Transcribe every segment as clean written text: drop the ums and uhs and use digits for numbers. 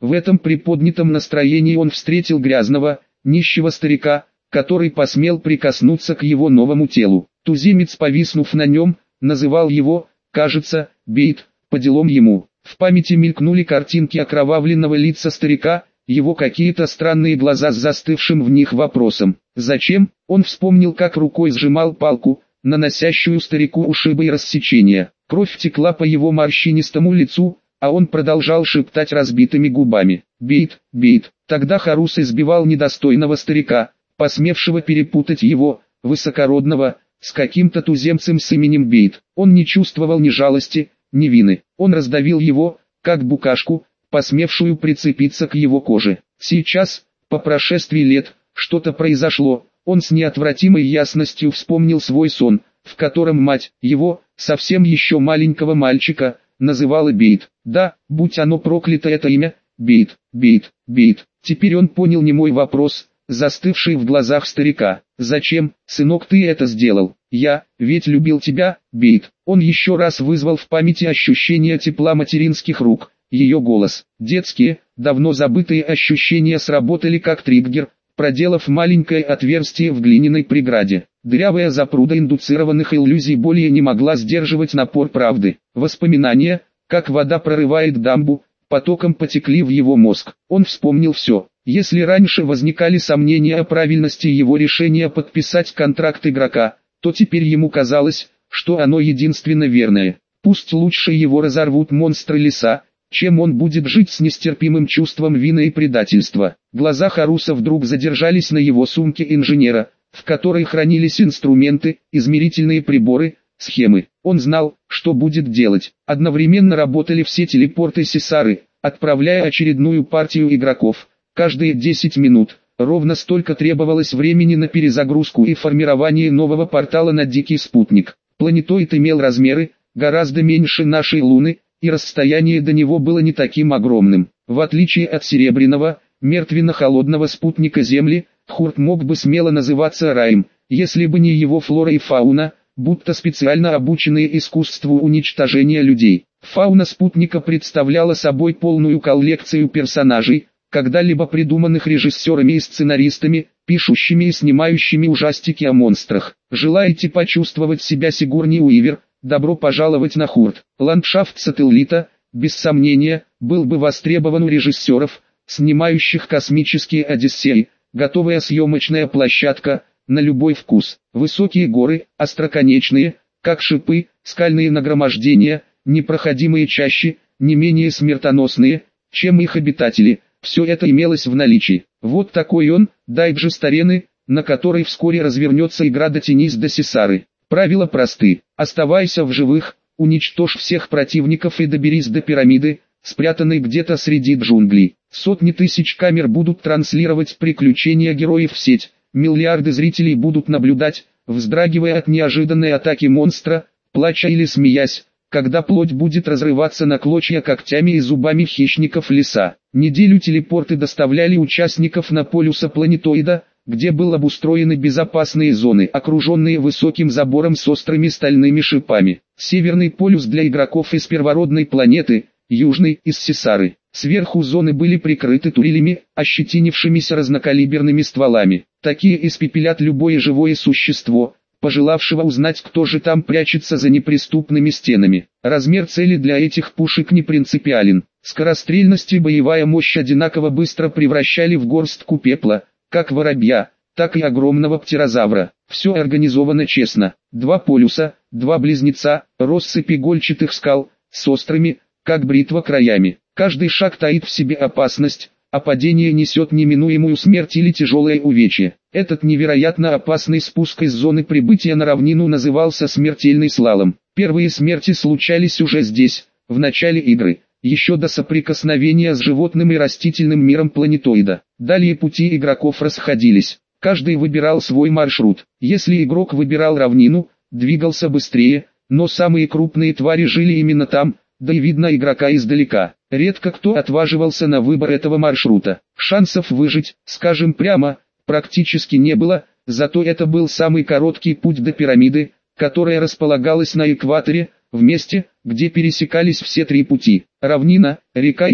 В этом приподнятом настроении он встретил грязного, нищего старика, который посмел прикоснуться к его новому телу. Туземец, повиснув на нем, называл его, кажется, Бейт, по делам ему. В памяти мелькнули картинки окровавленного лица старика, его какие-то странные глаза с застывшим в них вопросом. Зачем? Он вспомнил, как рукой сжимал палку, наносящую старику ушибы и рассечения. Кровь текла по его морщинистому лицу, а он продолжал шептать разбитыми губами: «Бейт, Бейт». Тогда Харус избивал недостойного старика, посмевшего перепутать его, высокородного, с каким-то туземцем с именем Бейт. Он не чувствовал ни жалости, ни вины. Он раздавил его, как букашку, посмевшую прицепиться к его коже. Сейчас, по прошествии лет, что-то произошло. Он с неотвратимой ясностью вспомнил свой сон, в котором мать его, совсем еще маленького мальчика, называла Бейт. Да, будь оно проклято это имя, Бейт, Бейт, Бейт. Теперь он понял немой вопрос, застывший в глазах старика. «Зачем, сынок, ты это сделал? Я, ведь любил тебя, Бейт». Он еще раз вызвал в памяти ощущение тепла материнских рук, ее голос. Детские, давно забытые ощущения сработали как триггер, проделав маленькое отверстие в глиняной преграде. Дырявая запруда индуцированных иллюзий более не могла сдерживать напор правды. Воспоминания, как вода прорывает дамбу, потоком потекли в его мозг. Он вспомнил все. Если раньше возникали сомнения о правильности его решения подписать контракт игрока, то теперь ему казалось, что оно единственно верное. Пусть лучше его разорвут монстры леса, чем он будет жить с нестерпимым чувством вины и предательства. Глаза Харуса вдруг задержались на его сумке инженера, в которой хранились инструменты, измерительные приборы, схемы. Он знал, что будет делать. Одновременно работали все телепорты Сесары, отправляя очередную партию игроков. Каждые 10 минут, ровно столько требовалось времени на перезагрузку и формирование нового портала на Дикий Спутник. Планетоид имел размеры, гораздо меньше нашей Луны, и расстояние до него было не таким огромным. В отличие от серебряного, мертвенно-холодного спутника Земли, Хурт мог бы смело называться раем, если бы не его флора и фауна, будто специально обученные искусству уничтожения людей. Фауна спутника представляла собой полную коллекцию персонажей, когда-либо придуманных режиссерами и сценаристами, пишущими и снимающими ужастики о монстрах. Желаете почувствовать себя Сигурни Уивер? Добро пожаловать на Хурт. Ландшафт сателлита, без сомнения, был бы востребован у режиссеров, снимающих космические одиссеи, готовая съемочная площадка, на любой вкус. Высокие горы, остроконечные, как шипы, скальные нагромождения, непроходимые чащи, не менее смертоносные, чем их обитатели. Все это имелось в наличии. Вот такой он, дайджест арены, на которой вскоре развернется игра «Дотянись до Сесары». Правила просты. Оставайся в живых, уничтожь всех противников и доберись до пирамиды, спрятанной где-то среди джунглей. Сотни тысяч камер будут транслировать приключения героев в сеть. Миллиарды зрителей будут наблюдать, вздрагивая от неожиданной атаки монстра, плача или смеясь, когда плоть будет разрываться на клочья когтями и зубами хищников леса. Неделю телепорты доставляли участников на полюса планетоида, где были обустроены безопасные зоны, окруженные высоким забором с острыми стальными шипами. Северный полюс для игроков из первородной планеты, южный из Сесары. Сверху зоны были прикрыты турелями, ощетинившимися разнокалиберными стволами. Такие испепелят любое живое существо, пожелавшего узнать, кто же там прячется за неприступными стенами. Размер цели для этих пушек не принципиален. Скорострельность и боевая мощь одинаково быстро превращали в горстку пепла, как воробья, так и огромного птерозавра. Все организовано честно. Два полюса, два близнеца, россыпь игольчатых скал, с острыми, как бритва, краями. Каждый шаг таит в себе опасность, а падение несет неминуемую смерть или тяжелое увечье. Этот невероятно опасный спуск из зоны прибытия на равнину назывался смертельный слалом. Первые смерти случались уже здесь, в начале игры, еще до соприкосновения с животным и растительным миром планетоида. Далее пути игроков расходились. Каждый выбирал свой маршрут. Если игрок выбирал равнину, двигался быстрее, но самые крупные твари жили именно там, да и видно игрока издалека. Редко кто отваживался на выбор этого маршрута. Шансов выжить, скажем прямо, практически не было, зато это был самый короткий путь до пирамиды, которая располагалась на экваторе, в месте, где пересекались все три пути: равнина, река и лес.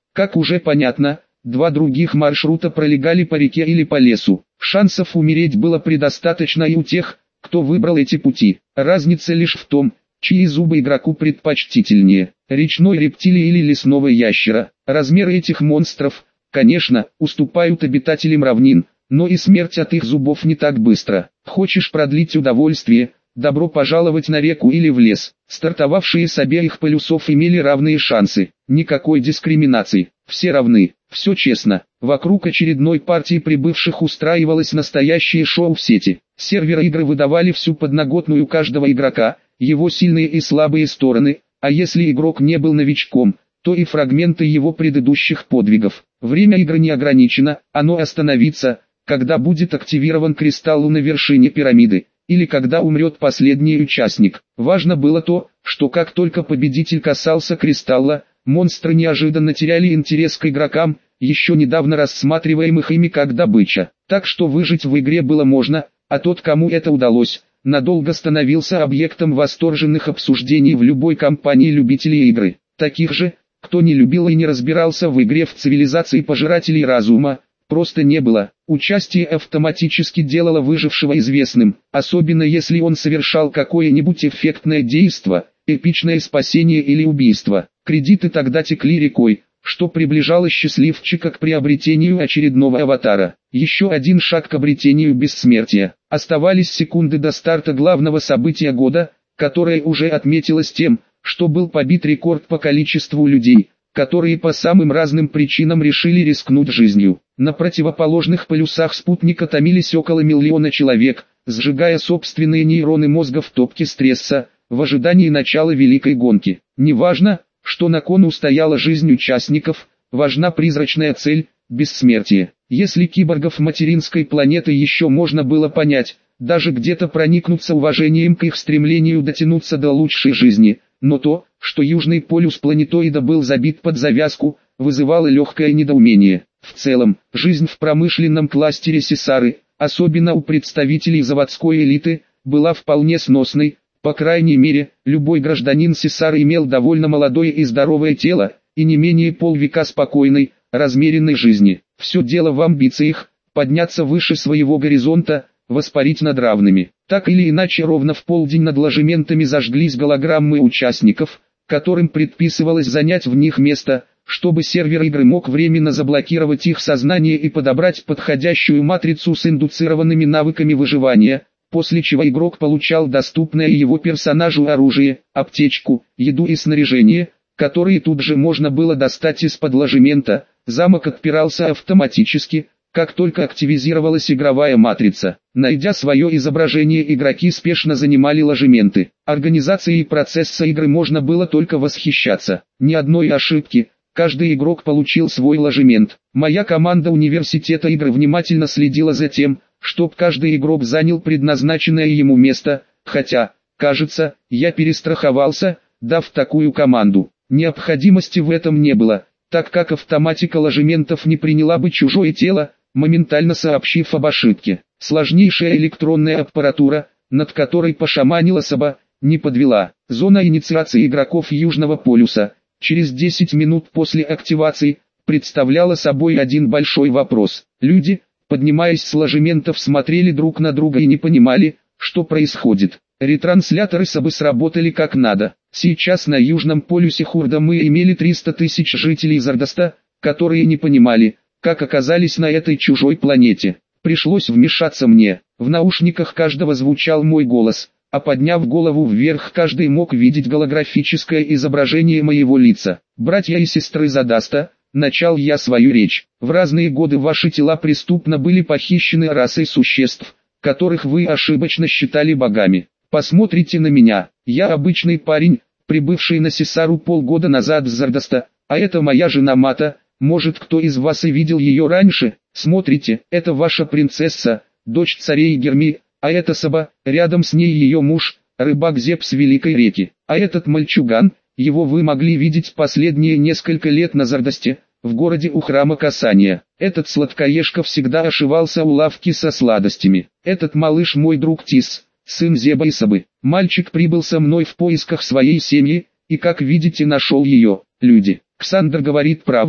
Как уже понятно, два других маршрута пролегали по реке или по лесу. Шансов умереть было предостаточно и у тех, кто выбрал эти пути. Разница лишь в том, чьи зубы игроку предпочтительнее, речной рептилии или лесного ящера. Размеры этих монстров, конечно, уступают обитателям равнин, но и смерть от их зубов не так быстро. Хочешь продлить удовольствие? Добро пожаловать на реку или в лес. Стартовавшие с обеих полюсов имели равные шансы. Никакой дискриминации. Все равны. Все честно. Вокруг очередной партии прибывших устраивалось настоящее шоу в сети. Серверы игры выдавали всю подноготную каждого игрока, его сильные и слабые стороны, а если игрок не был новичком, то и фрагменты его предыдущих подвигов. Время игры не ограничено, оно остановится, когда будет активирован кристалл на вершине пирамиды, или когда умрет последний участник. Важно было то, что как только победитель касался кристалла, монстры неожиданно теряли интерес к игрокам, еще недавно рассматриваемых ими как добыча. Так что выжить в игре было можно, а тот, кому это удалось, надолго становился объектом восторженных обсуждений в любой компании любителей игры. Таких же, кто не любил и не разбирался в игре в цивилизации пожирателей разума, просто не было. Участие автоматически делало выжившего известным, особенно если он совершал какое-нибудь эффектное действо, эпичное спасение или убийство. Кредиты тогда текли рекой, что приближало счастливчика к приобретению очередного аватара. Еще один шаг к обретению бессмертия. Оставались секунды до старта главного события года, которое уже отметилось тем, что был побит рекорд по количеству людей, которые по самым разным причинам решили рискнуть жизнью. На противоположных полюсах спутника томились около 1 миллиона человек, сжигая собственные нейроны мозга в топке стресса, в ожидании начала великой гонки. Неважно, что на кону стояла жизнь участников, важна призрачная цель – бессмертие. Если киборгов материнской планеты еще можно было понять, даже где-то проникнуться уважением к их стремлению дотянуться до лучшей жизни, но то, что южный полюс планетоида был забит под завязку, вызывало легкое недоумение. В целом, жизнь в промышленном кластере Сесары, особенно у представителей заводской элиты, была вполне сносной. По крайней мере, любой гражданин Сесары имел довольно молодое и здоровое тело, и не менее полвека спокойной, размеренной жизни. Все дело в амбициях, подняться выше своего горизонта, воспарить над равными. Так или иначе ровно в полдень над ложементами зажглись голограммы участников, которым предписывалось занять в них место, чтобы сервер игры мог временно заблокировать их сознание и подобрать подходящую матрицу с индуцированными навыками выживания, после чего игрок получал доступное его персонажу оружие, аптечку, еду и снаряжение, которые тут же можно было достать из-под ложемента. Замок отпирался автоматически, как только активизировалась игровая матрица. Найдя свое изображение, игроки спешно занимали ложементы. Организацией процесса игры можно было только восхищаться. Ни одной ошибки, каждый игрок получил свой ложемент. Моя команда университета игр внимательно следила за тем, чтоб каждый игрок занял предназначенное ему место, хотя, кажется, я перестраховался, дав такую команду. Необходимости в этом не было, так как автоматика ложементов не приняла бы чужое тело, моментально сообщив об ошибке. Сложнейшая электронная аппаратура, над которой пошаманила Саба, не подвела. Зона инициации игроков Южного полюса, через 10 минут после активации, представляла собой один большой вопрос. Люди, поднимаясь с ложементов, смотрели друг на друга и не понимали, что происходит. Ретрансляторы Сабы сработали как надо. Сейчас на Южном полюсе Хурда мы имели 300 тысяч жителей Зардоста, которые не понимали, как оказались на этой чужой планете. Пришлось вмешаться мне. В наушниках каждого звучал мой голос, а подняв голову вверх, каждый мог видеть голографическое изображение моего лица. Братья и сестры Зардаста, начал я свою речь. В разные годы ваши тела преступно были похищены расой существ, которых вы ошибочно считали богами. Посмотрите на меня. Я обычный парень, прибывший на Сесару полгода назад с Зардаста, а это моя жена Мата. Может, кто из вас и видел ее раньше? Смотрите, это ваша принцесса, дочь царей Герми, а это Саба, рядом с ней ее муж, рыбак Зеб с Великой реки. А этот мальчуган, его вы могли видеть последние несколько лет на Зардасте, в городе у храма Касания. Этот сладкоежка всегда ошивался у лавки со сладостями. Этот малыш мой друг Тис, сын Зеба и Сабы. Мальчик прибыл со мной в поисках своей семьи, и как видите нашел ее. Люди, Ксандр говорит правду,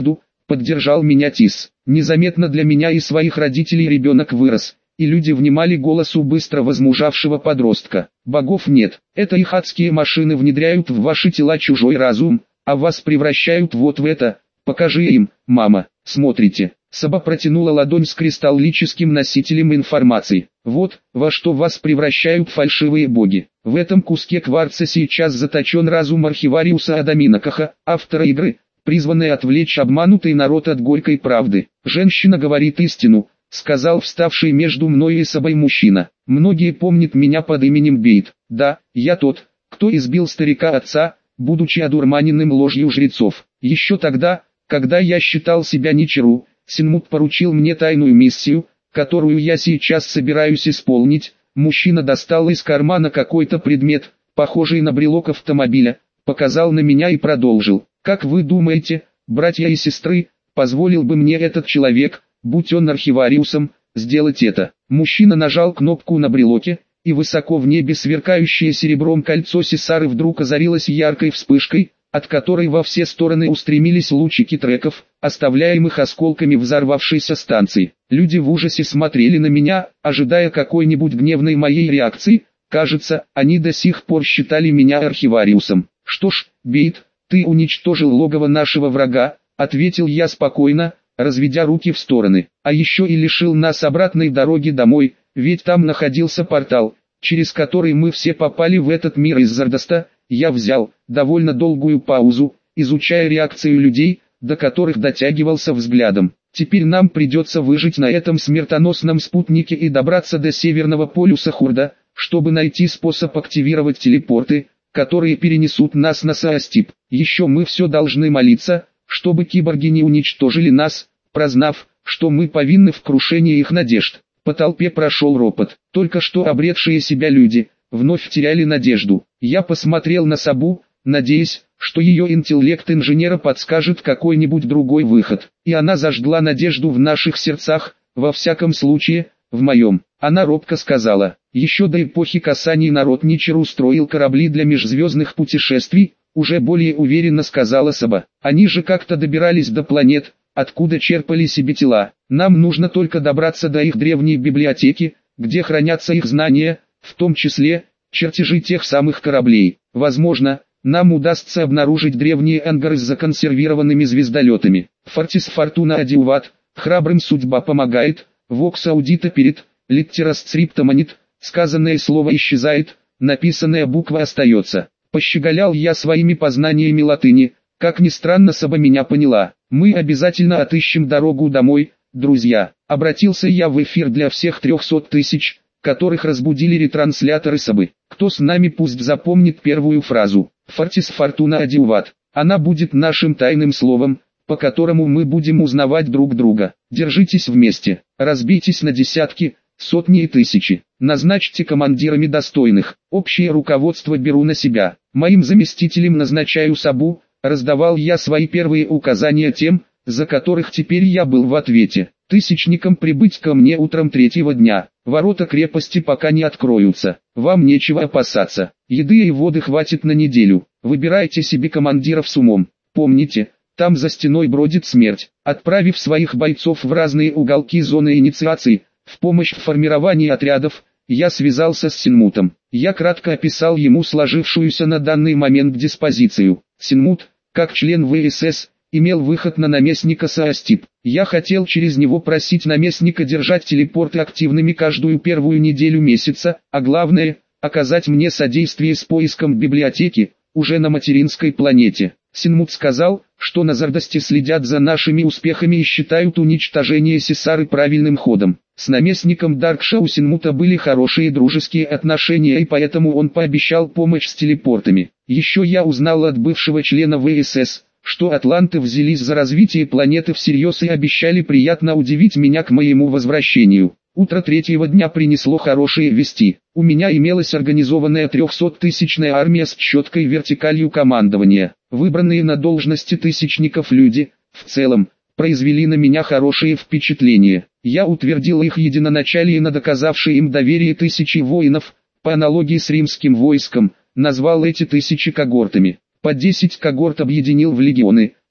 поддержал меня Тис. Незаметно для меня и своих родителей ребенок вырос, и люди внимали голосу быстро возмужавшего подростка. Богов нет, это их адские машины внедряют в ваши тела чужой разум, а вас превращают вот в это. Покажи им, мама, смотрите. Саба протянула ладонь с кристаллическим носителем информации. Вот, во что вас превращают фальшивые боги. В этом куске кварца сейчас заточен разум архивариуса Адамина Каха, автора игры, призванный отвлечь обманутый народ от горькой правды. Женщина говорит истину, сказал вставший между мной и Сабой мужчина. Многие помнят меня под именем Бейт. Да, я тот, кто избил старика отца, будучи одурманенным ложью жрецов. Еще тогда, когда я считал себя ничеру, Синмут поручил мне тайную миссию, которую я сейчас собираюсь исполнить. Мужчина достал из кармана какой-то предмет, похожий на брелок автомобиля, показал на меня и продолжил. Как вы думаете, братья и сестры, позволил бы мне этот человек, будь он архивариусом, сделать это? Мужчина нажал кнопку на брелоке, и высоко в небе сверкающее серебром кольцо Сесары вдруг озарилось яркой вспышкой, от которой во все стороны устремились лучики треков, оставляемых осколками взорвавшейся станции. Люди в ужасе смотрели на меня, ожидая какой-нибудь гневной моей реакции. Кажется, они до сих пор считали меня архивариусом. Что ж, Бейт, ты уничтожил логово нашего врага, ответил я спокойно, разведя руки в стороны. А еще и лишил нас обратной дороги домой, ведь там находился портал, через который мы все попали в этот мир из Зардаста. Я взял довольно долгую паузу, изучая реакцию людей, до которых дотягивался взглядом. Теперь нам придется выжить на этом смертоносном спутнике и добраться до Северного полюса Хурда, чтобы найти способ активировать телепорты, которые перенесут нас на Саастип. Еще мы все должны молиться, чтобы киборги не уничтожили нас, прознав, что мы повинны в крушении их надежд. По толпе прошел ропот. Только что обретшие себя люди вновь теряли надежду. Я посмотрел на Сабу, надеясь, что ее интеллект инженера подскажет какой-нибудь другой выход. И она зажгла надежду в наших сердцах, во всяком случае, в моем. Она робко сказала: еще до эпохи касаний народ Ничер устроил корабли для межзвездных путешествий, уже более уверенно сказала Саба. Они же как-то добирались до планет, откуда черпали себе тела. Нам нужно только добраться до их древней библиотеки, где хранятся их знания, в том числе чертежи тех самых кораблей. Возможно, нам удастся обнаружить древние ангары с законсервированными звездолетами. Фортис Фортуна Адиуват, храбрым судьба помогает, Вокс Аудита перед, Литтерас Цриптоманит, сказанное слово исчезает, написанная буква остается. Пощеголял я своими познаниями латыни, как ни странно Саба меня поняла. Мы обязательно отыщем дорогу домой, друзья. Обратился я в эфир для всех 300 тысяч, которых разбудили ретрансляторы Сабы. Кто с нами, пусть запомнит первую фразу. Фортис Фортуна Адиуват. Она будет нашим тайным словом, по которому мы будем узнавать друг друга. Держитесь вместе, разбейтесь на десятки, сотни и тысячи. Назначьте командирами достойных. Общее руководство беру на себя. Моим заместителем назначаю Сабу. Раздавал я свои первые указания тем, за которых теперь я был в ответе. Тысячникам прибыть ко мне утром третьего дня. Ворота крепости пока не откроются. Вам нечего опасаться. Еды и воды хватит на неделю. Выбирайте себе командиров с умом. Помните, там за стеной бродит смерть. Отправив своих бойцов в разные уголки зоны инициации, в помощь в формировании отрядов, я связался с Синмутом. Я кратко описал ему сложившуюся на данный момент диспозицию. Синмут, как член ВСС, имел выход на наместника Саастип. Я хотел через него просить наместника держать телепорты активными каждую первую неделю месяца, а главное, оказать мне содействие с поиском библиотеки, уже на материнской планете. Синмут сказал, что на Зардасте следят за нашими успехами и считают уничтожение Сесары правильным ходом. С наместником Даркша у Синмута были хорошие дружеские отношения, и поэтому он пообещал помощь с телепортами. Еще я узнал от бывшего члена ВСС, что атланты взялись за развитие планеты всерьез и обещали приятно удивить меня к моему возвращению. Утро третьего дня принесло хорошие вести. У меня имелась организованная 300-тысячная армия с четкой вертикалью командования. Выбранные на должности тысячников люди, в целом, произвели на меня хорошее впечатление. Я утвердил их единоначалие на доказавшие им доверие тысячи воинов, по аналогии с римским войском, назвал эти тысячи когортами. По 10 когорт объединил в легионы,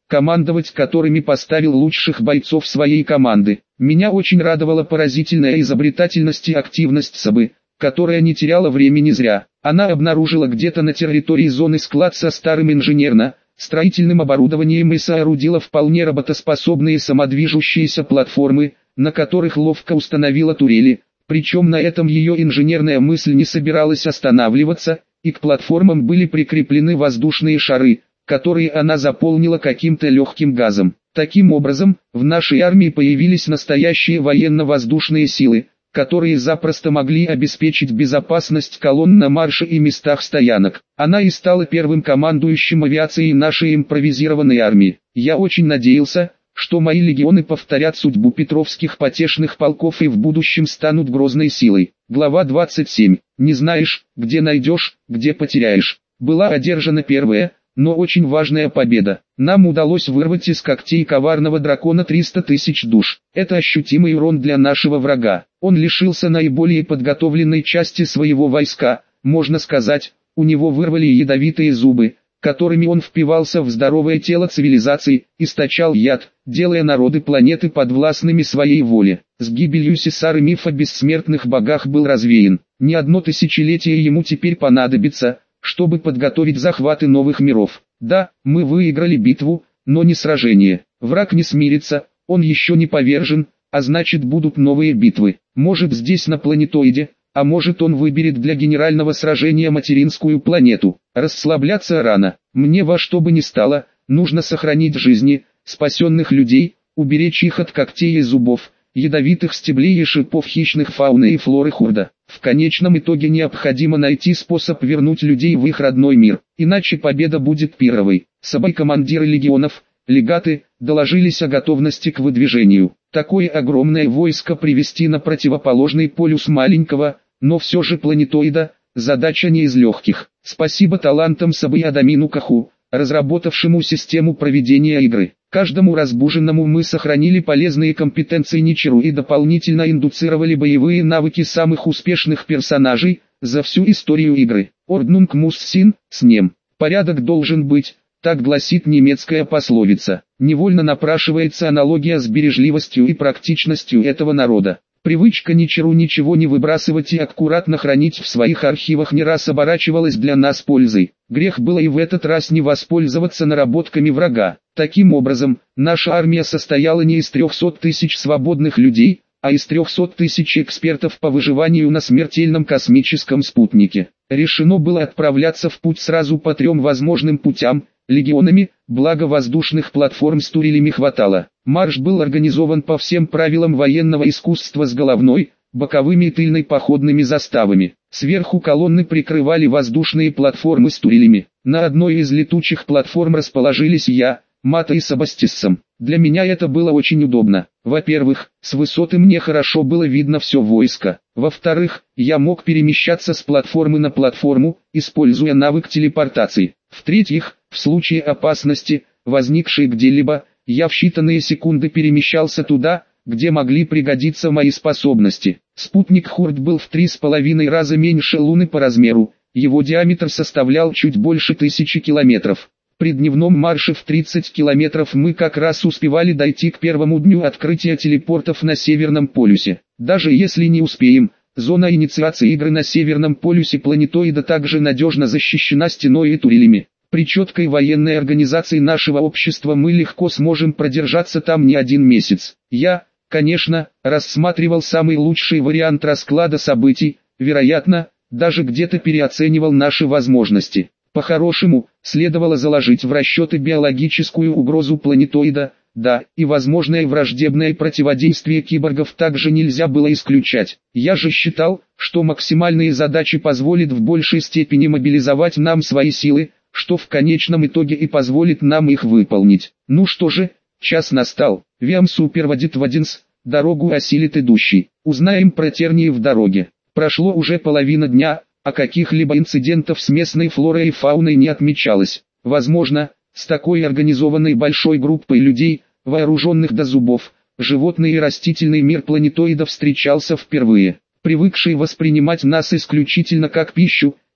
командовать которыми поставил лучших бойцов своей команды. Меня очень радовала поразительная изобретательность и активность Сабы, которая не теряла времени зря. Она обнаружила где-то на территории зоны склад со старым инженерно-строительным оборудованием и соорудила вполне работоспособные самодвижущиеся платформы, на которых ловко установила турели, причем на этом ее инженерная мысль не собиралась останавливаться, и к платформам были прикреплены воздушные шары, которые она заполнила каким-то легким газом. Таким образом, в нашей армии появились настоящие военно-воздушные силы, которые запросто могли обеспечить безопасность колонн на марше и местах стоянок. Она и стала первым командующим авиацией нашей импровизированной армии. Я очень надеялся, что мои легионы повторят судьбу петровских потешных полков и в будущем станут грозной силой. Глава 27. Не знаешь, где найдешь, где потеряешь. Была одержана первая, но очень важная победа. Нам удалось вырвать из когтей коварного дракона 300 тысяч душ. Это ощутимый урон для нашего врага. Он лишился наиболее подготовленной части своего войска, можно сказать, у него вырвали ядовитые зубы, которыми он впивался в здоровое тело цивилизации, источал яд, делая народы планеты подвластными своей воле. С гибелью Сесары миф о бессмертных богах был развеян. Не одно тысячелетие ему теперь понадобится, чтобы подготовить захваты новых миров. Да, мы выиграли битву, но не сражение. Враг не смирится, он еще не повержен, а значит будут новые битвы. Может здесь на планетоиде, а может он выберет для генерального сражения материнскую планету. Расслабляться рано. Мне во что бы ни стало, нужно сохранить жизни спасенных людей, уберечь их от когтей и зубов, ядовитых стеблей и шипов хищных фауны и флоры Хурда. В конечном итоге необходимо найти способ вернуть людей в их родной мир, иначе победа будет пировой. Собой командиры легионов, легаты, доложились о готовности к выдвижению. Такое огромное войско привести на противоположный полюс маленького, но все же планетоида, задача не из легких. Спасибо талантам Сабы и Адамину Каху, разработавшему систему проведения игры. Каждому разбуженному мы сохранили полезные компетенции Ничиру и дополнительно индуцировали боевые навыки самых успешных персонажей за всю историю игры. Орднунг мус син, с ним. Порядок должен быть, так гласит немецкая пословица. Невольно напрашивается аналогия с бережливостью и практичностью этого народа. Привычка Ничиру ничего не выбрасывать и аккуратно хранить в своих архивах не раз оборачивалась для нас пользой. Грех было и в этот раз не воспользоваться наработками врага. Таким образом, наша армия состояла не из 300 тысяч свободных людей, а из 300 тысяч экспертов по выживанию на смертельном космическом спутнике. Решено было отправляться в путь сразу по 3 возможным путям, легионами, благо воздушных платформ с турелями хватало. Марш был организован по всем правилам военного искусства с головной, боковыми и тыльной походными заставами. Сверху колонны прикрывали воздушные платформы с турелями. На одной из летучих платформ расположились я, Мата и Сабастиссом. Для меня это было очень удобно. Во-первых, с высоты мне хорошо было видно все войско. Во-вторых, я мог перемещаться с платформы на платформу, используя навык телепортации. В-третьих, в случае опасности, возникшей где-либо, я в считанные секунды перемещался туда, где могли пригодиться мои способности. Спутник Хурд был в 3,5 раза меньше Луны по размеру, его диаметр составлял чуть больше 1000 километров. При дневном марше в 30 километров мы как раз успевали дойти к первому дню открытия телепортов на Северном полюсе. Даже если не успеем, зона инициации игры на Северном полюсе планетоида также надежно защищена стеной и турелями. При четкой военной организации нашего общества мы легко сможем продержаться там не один месяц. Я, конечно, рассматривал самый лучший вариант расклада событий, вероятно, даже где-то переоценивал наши возможности. По-хорошему, следовало заложить в расчеты биологическую угрозу планетоида, да, и возможное враждебное противодействие киборгов также нельзя было исключать. Я же считал, что максимальные задачи позволят в большей степени мобилизовать нам свои силы, что в конечном итоге и позволит нам их выполнить. Ну что же, час настал. Виам суперводит в Одинс, дорогу осилит идущий. Узнаем про тернии в дороге. Прошло уже половина дня, а каких-либо инцидентов с местной флорой и фауной не отмечалось. Возможно, с такой организованной большой группой людей, вооруженных до зубов, животный и растительный мир планетоида встречался впервые. Привыкший воспринимать нас исключительно как пищу,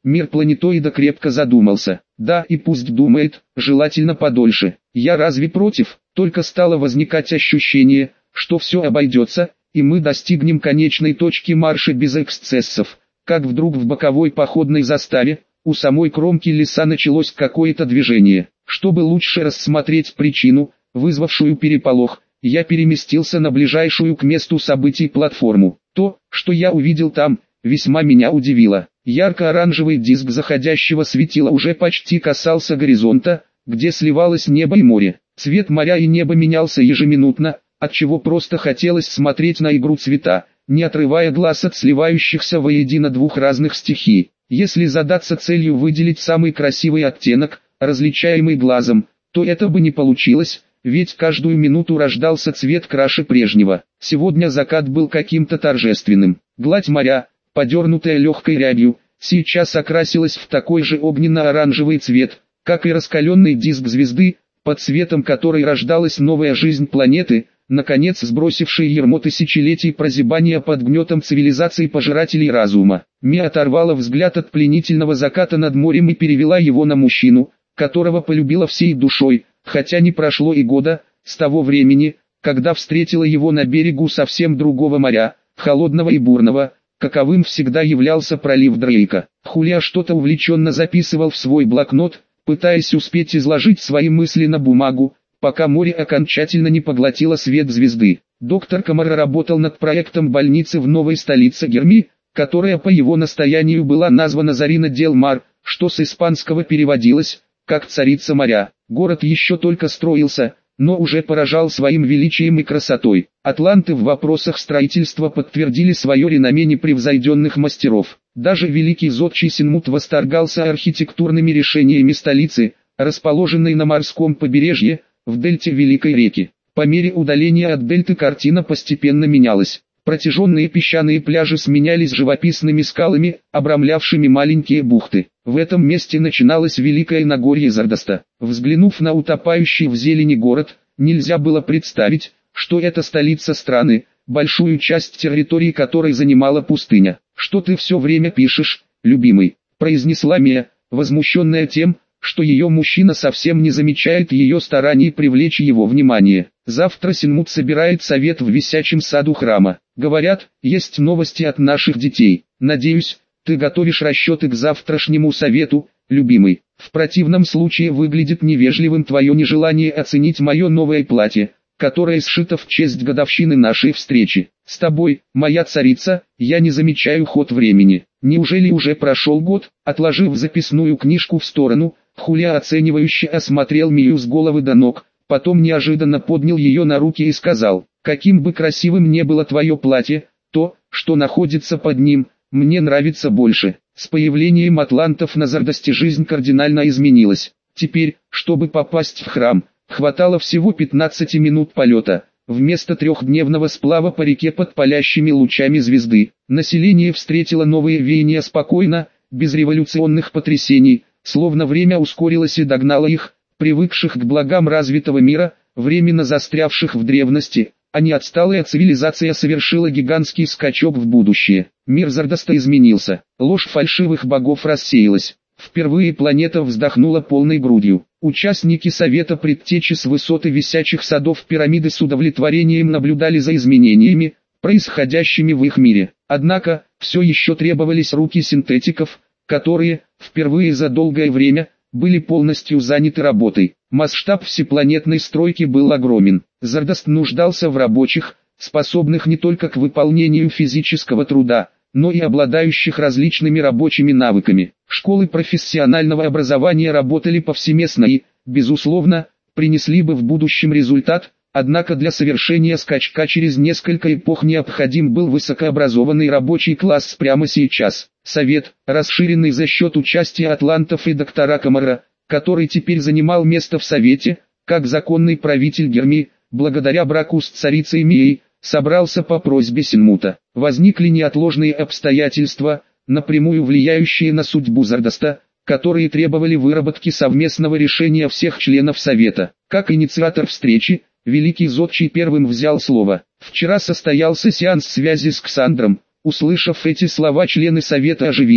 Мир планетоида крепко задумался. Да, и пусть думает, желательно подольше. Я разве против? Только стало возникать ощущение, что все обойдется, и мы достигнем конечной точки марша без эксцессов. Как вдруг в боковой походной заставе, у самой кромки леса началось какое-то движение. Чтобы лучше рассмотреть причину, вызвавшую переполох, я переместился на ближайшую к месту событий платформу. То, что я увидел там, весьма меня удивило. Ярко-оранжевый диск заходящего светила уже почти касался горизонта, где сливалось небо и море. Цвет моря и неба менялся ежеминутно, отчего просто хотелось смотреть на игру цвета, не отрывая глаз от сливающихся воедино двух разных стихий. Если задаться целью выделить самый красивый оттенок, различаемый глазом, то это бы не получилось, ведь каждую минуту рождался цвет краше прежнего. Сегодня закат был каким-то торжественным. Гладь моря, подернутая легкой рябью, сейчас окрасилась в такой же огненно-оранжевый цвет, как и раскаленный диск звезды, под светом которой рождалась новая жизнь планеты, наконец сбросившей ярмо тысячелетий прозябания под гнетом цивилизации пожирателей разума. Мия оторвала взгляд от пленительного заката над морем и перевела его на мужчину, которого полюбила всей душой, хотя не прошло и года, с того времени, когда встретила его на берегу совсем другого моря, холодного и бурного, каковым всегда являлся пролив Дрейка. Хулия что-то увлеченно записывал в свой блокнот, пытаясь успеть изложить свои мысли на бумагу, пока море окончательно не поглотило свет звезды. Доктор Камара работал над проектом больницы в новой столице Герми, которая по его настоянию была названа Зарина дель Мар, что с испанского переводилось, как «царица моря». Город еще только строился, но уже поражал своим величием и красотой. Атланты в вопросах строительства подтвердили свое реноме непревзойденных мастеров. Даже великий зодчий Синмут восторгался архитектурными решениями столицы, расположенной на морском побережье, в дельте Великой реки. По мере удаления от дельты картина постепенно менялась. Протяженные песчаные пляжи сменялись живописными скалами, обрамлявшими маленькие бухты. В этом месте начиналось Великое Нагорье Зардоста. Взглянув на утопающий в зелени город, нельзя было представить, что это столица страны, большую часть территории которой занимала пустыня. «Что ты все время пишешь, любимый?» – произнесла Мия, возмущенная тем, что ее мужчина совсем не замечает ее стараний привлечь его внимание. Завтра Синмут собирает совет в висячем саду храма. Говорят, есть новости от наших детей. Надеюсь, ты готовишь расчеты к завтрашнему совету, любимый. В противном случае выглядит невежливым твое нежелание оценить мое новое платье, которое сшито в честь годовщины нашей встречи. С тобой, моя царица, я не замечаю ход времени. Неужели уже прошел год? Отложив записную книжку в сторону, Хулия оценивающе осмотрел Мию с головы до ног, потом неожиданно поднял ее на руки и сказал: «Каким бы красивым ни было твое платье, то, что находится под ним, мне нравится больше». С появлением атлантов на Зардосте жизнь кардинально изменилась. Теперь, чтобы попасть в храм, хватало всего 15 минут полета. Вместо трехдневного сплава по реке под палящими лучами звезды, население встретило новые веяния спокойно, без революционных потрясений, словно время ускорилось и догнало их, привыкших к благам развитого мира, временно застрявших в древности, а не отсталая цивилизация совершила гигантский скачок в будущее. Мир Зардоста изменился, ложь фальшивых богов рассеялась. Впервые планета вздохнула полной грудью. Участники Совета Предтечи с высоты висячих садов пирамиды с удовлетворением наблюдали за изменениями, происходящими в их мире. Однако, все еще требовались руки синтетиков, которые, впервые за долгое время, были полностью заняты работой. Масштаб всепланетной стройки был огромен. Зардост нуждался в рабочих, способных не только к выполнению физического труда, но и обладающих различными рабочими навыками. Школы профессионального образования работали повсеместно и, безусловно, принесли бы в будущем результат, однако для совершения скачка через несколько эпох необходим был высокообразованный рабочий класс прямо сейчас. Совет, расширенный за счет участия атлантов и доктора Камара, который теперь занимал место в Совете, как законный правитель Герми, благодаря браку с царицей Мией, собрался по просьбе Синмута. Возникли неотложные обстоятельства, напрямую влияющие на судьбу Зардоста, которые требовали выработки совместного решения всех членов Совета. Как инициатор встречи, Великий Зодчий первым взял слово. Вчера состоялся сеанс связи с Ксандром. Услышав эти слова, члены Совета оживились,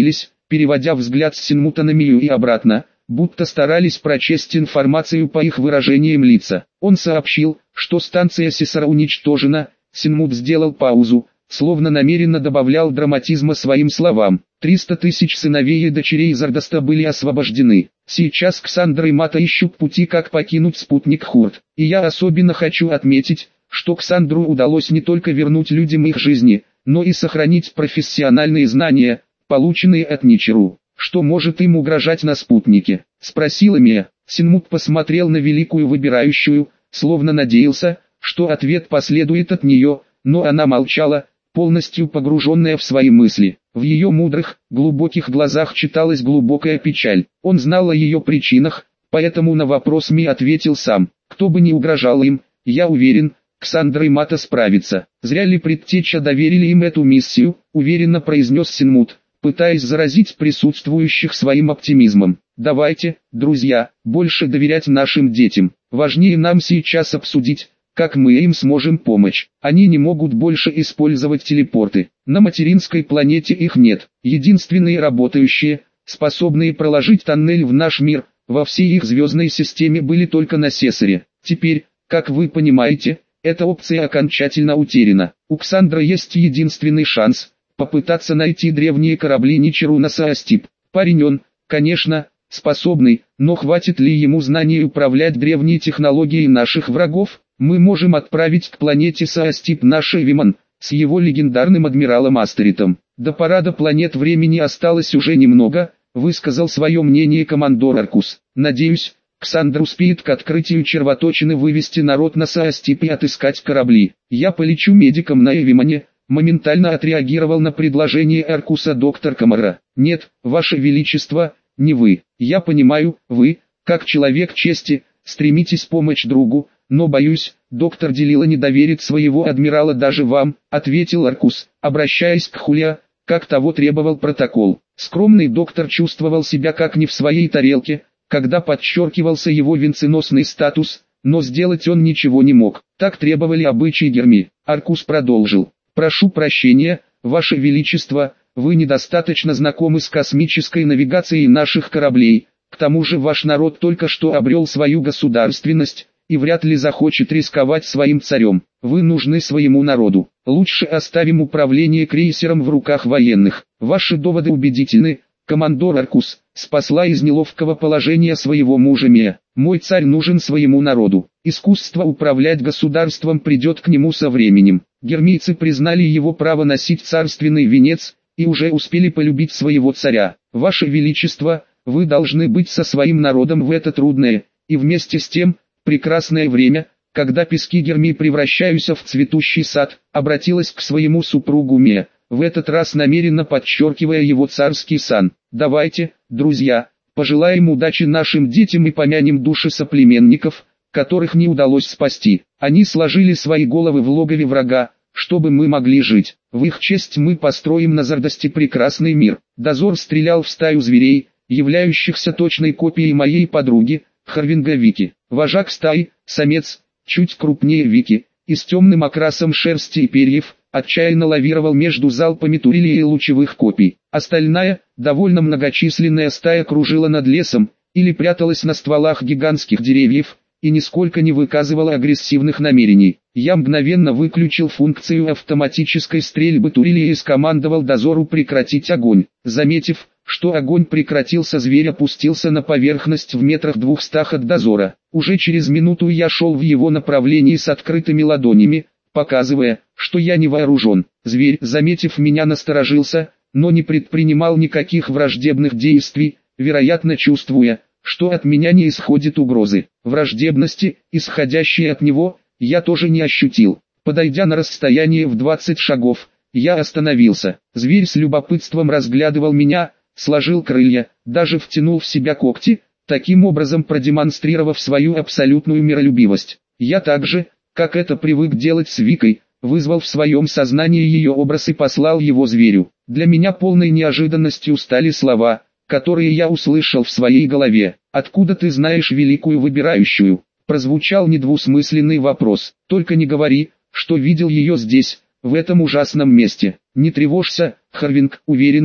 переводя взгляд с Синмута на Мию и обратно, будто старались прочесть информацию по их выражениям лица. Он сообщил, что станция Сесара уничтожена. Синмут сделал паузу, словно намеренно добавлял драматизма своим словам. 300 тысяч сыновей и дочерей Зардаста были освобождены. Сейчас Ксандра и Мата ищут пути, как покинуть спутник Хурт. И я особенно хочу отметить, что Ксандру удалось не только вернуть людям их жизни, но и сохранить профессиональные знания, полученные от Ничиру. Что может им угрожать на спутнике? Спросила Мия. Синмут посмотрел на великую выбирающую, словно надеялся, что ответ последует от нее, но она молчала, полностью погруженная в свои мысли. В ее мудрых, глубоких глазах читалась глубокая печаль. Он знал о ее причинах, поэтому на вопрос Ми ответил сам. Кто бы ни угрожал им, я уверен, Ксандра и Мата справятся. Зря ли предтеча доверили им эту миссию, уверенно произнес Синмут, пытаясь заразить присутствующих своим оптимизмом. Давайте, друзья, больше доверять нашим детям. Важнее нам сейчас обсудить, как мы им сможем помочь. Они не могут больше использовать телепорты. На материнской планете их нет. Единственные работающие, способные проложить тоннель в наш мир, во всей их звездной системе были только на Сесаре. Теперь, как вы понимаете, эта опция окончательно утеряна. У Ксандра есть единственный шанс – попытаться найти древние корабли Ничиру на Саастип. Парень он, конечно, способный, но хватит ли ему знаний управлять древней технологией наших врагов? Мы можем отправить к планете Саастип наш Эвиман, с его легендарным адмиралом Астеритом. До парада планет времени осталось уже немного, высказал свое мнение командор Аркус. Надеюсь, Ксандр успеет к открытию червоточины вывести народ на Саастип и отыскать корабли. Я полечу медиком на Эвимане, моментально отреагировал на предложение Аркуса доктор Камара. Нет, ваше величество, не вы. Я понимаю, вы, как человек чести, стремитесь помочь другу, но боюсь, доктор Делила не доверит своего адмирала даже вам, ответил Аркус, обращаясь к Хулиа, как того требовал протокол. Скромный доктор чувствовал себя как не в своей тарелке, когда подчеркивался его венценосный статус, но сделать он ничего не мог. Так требовали обычаи Герми. Аркус продолжил. «Прошу прощения, Ваше Величество, вы недостаточно знакомы с космической навигацией наших кораблей, к тому же ваш народ только что обрел свою государственность, и вряд ли захочет рисковать своим царем. Вы нужны своему народу. Лучше оставим управление крейсером в руках военных. Ваши доводы убедительны, командор Аркус», спасла из неловкого положения своего мужа Мия. «Мой царь нужен своему народу. Искусство управлять государством придет к нему со временем. Гермийцы признали его право носить царственный венец, и уже успели полюбить своего царя. Ваше Величество, вы должны быть со своим народом в это трудное, и вместе с тем, прекрасное время, когда пески Гермии превращаются в цветущий сад», обратилась к своему супругу Мия, в этот раз намеренно подчеркивая его царский сан. «Давайте, друзья, пожелаем удачи нашим детям и помянем души соплеменников, которых не удалось спасти. Они сложили свои головы в логове врага, чтобы мы могли жить. В их честь мы построим на Зардасте прекрасный мир». Дозор стрелял в стаю зверей, являющихся точной копией моей подруги, Харвинга Вики. Вожак стаи, самец, чуть крупнее Вики, и с темным окрасом шерсти и перьев, отчаянно лавировал между залпами турелей и лучевых копий. Остальная, довольно многочисленная стая кружила над лесом, или пряталась на стволах гигантских деревьев, и нисколько не выказывала агрессивных намерений. Я мгновенно выключил функцию автоматической стрельбы турели и скомандовал дозору прекратить огонь. Заметив, что огонь прекратился, зверь опустился на поверхность в метрах 200 от дозора. Уже через минуту я шел в его направлении с открытыми ладонями, показывая, что я не вооружен. Зверь, заметив меня, насторожился, но не предпринимал никаких враждебных действий, вероятно чувствуя, что от меня не исходит угрозы. Враждебности, исходящей от него, я тоже не ощутил. Подойдя на расстояние в 20 шагов, я остановился. Зверь с любопытством разглядывал меня, сложил крылья, даже втянул в себя когти, таким образом продемонстрировав свою абсолютную миролюбивость. Я также, как это привык делать с Викой, вызвал в своем сознании ее образ и послал его зверю. Для меня полной неожиданностью стали слова, которые я услышал в своей голове. «Откуда ты знаешь великую выбирающую?» Прозвучал недвусмысленный вопрос. «Только не говори, что видел ее здесь, в этом ужасном месте». «Не тревожься, Харвинг, уверенно,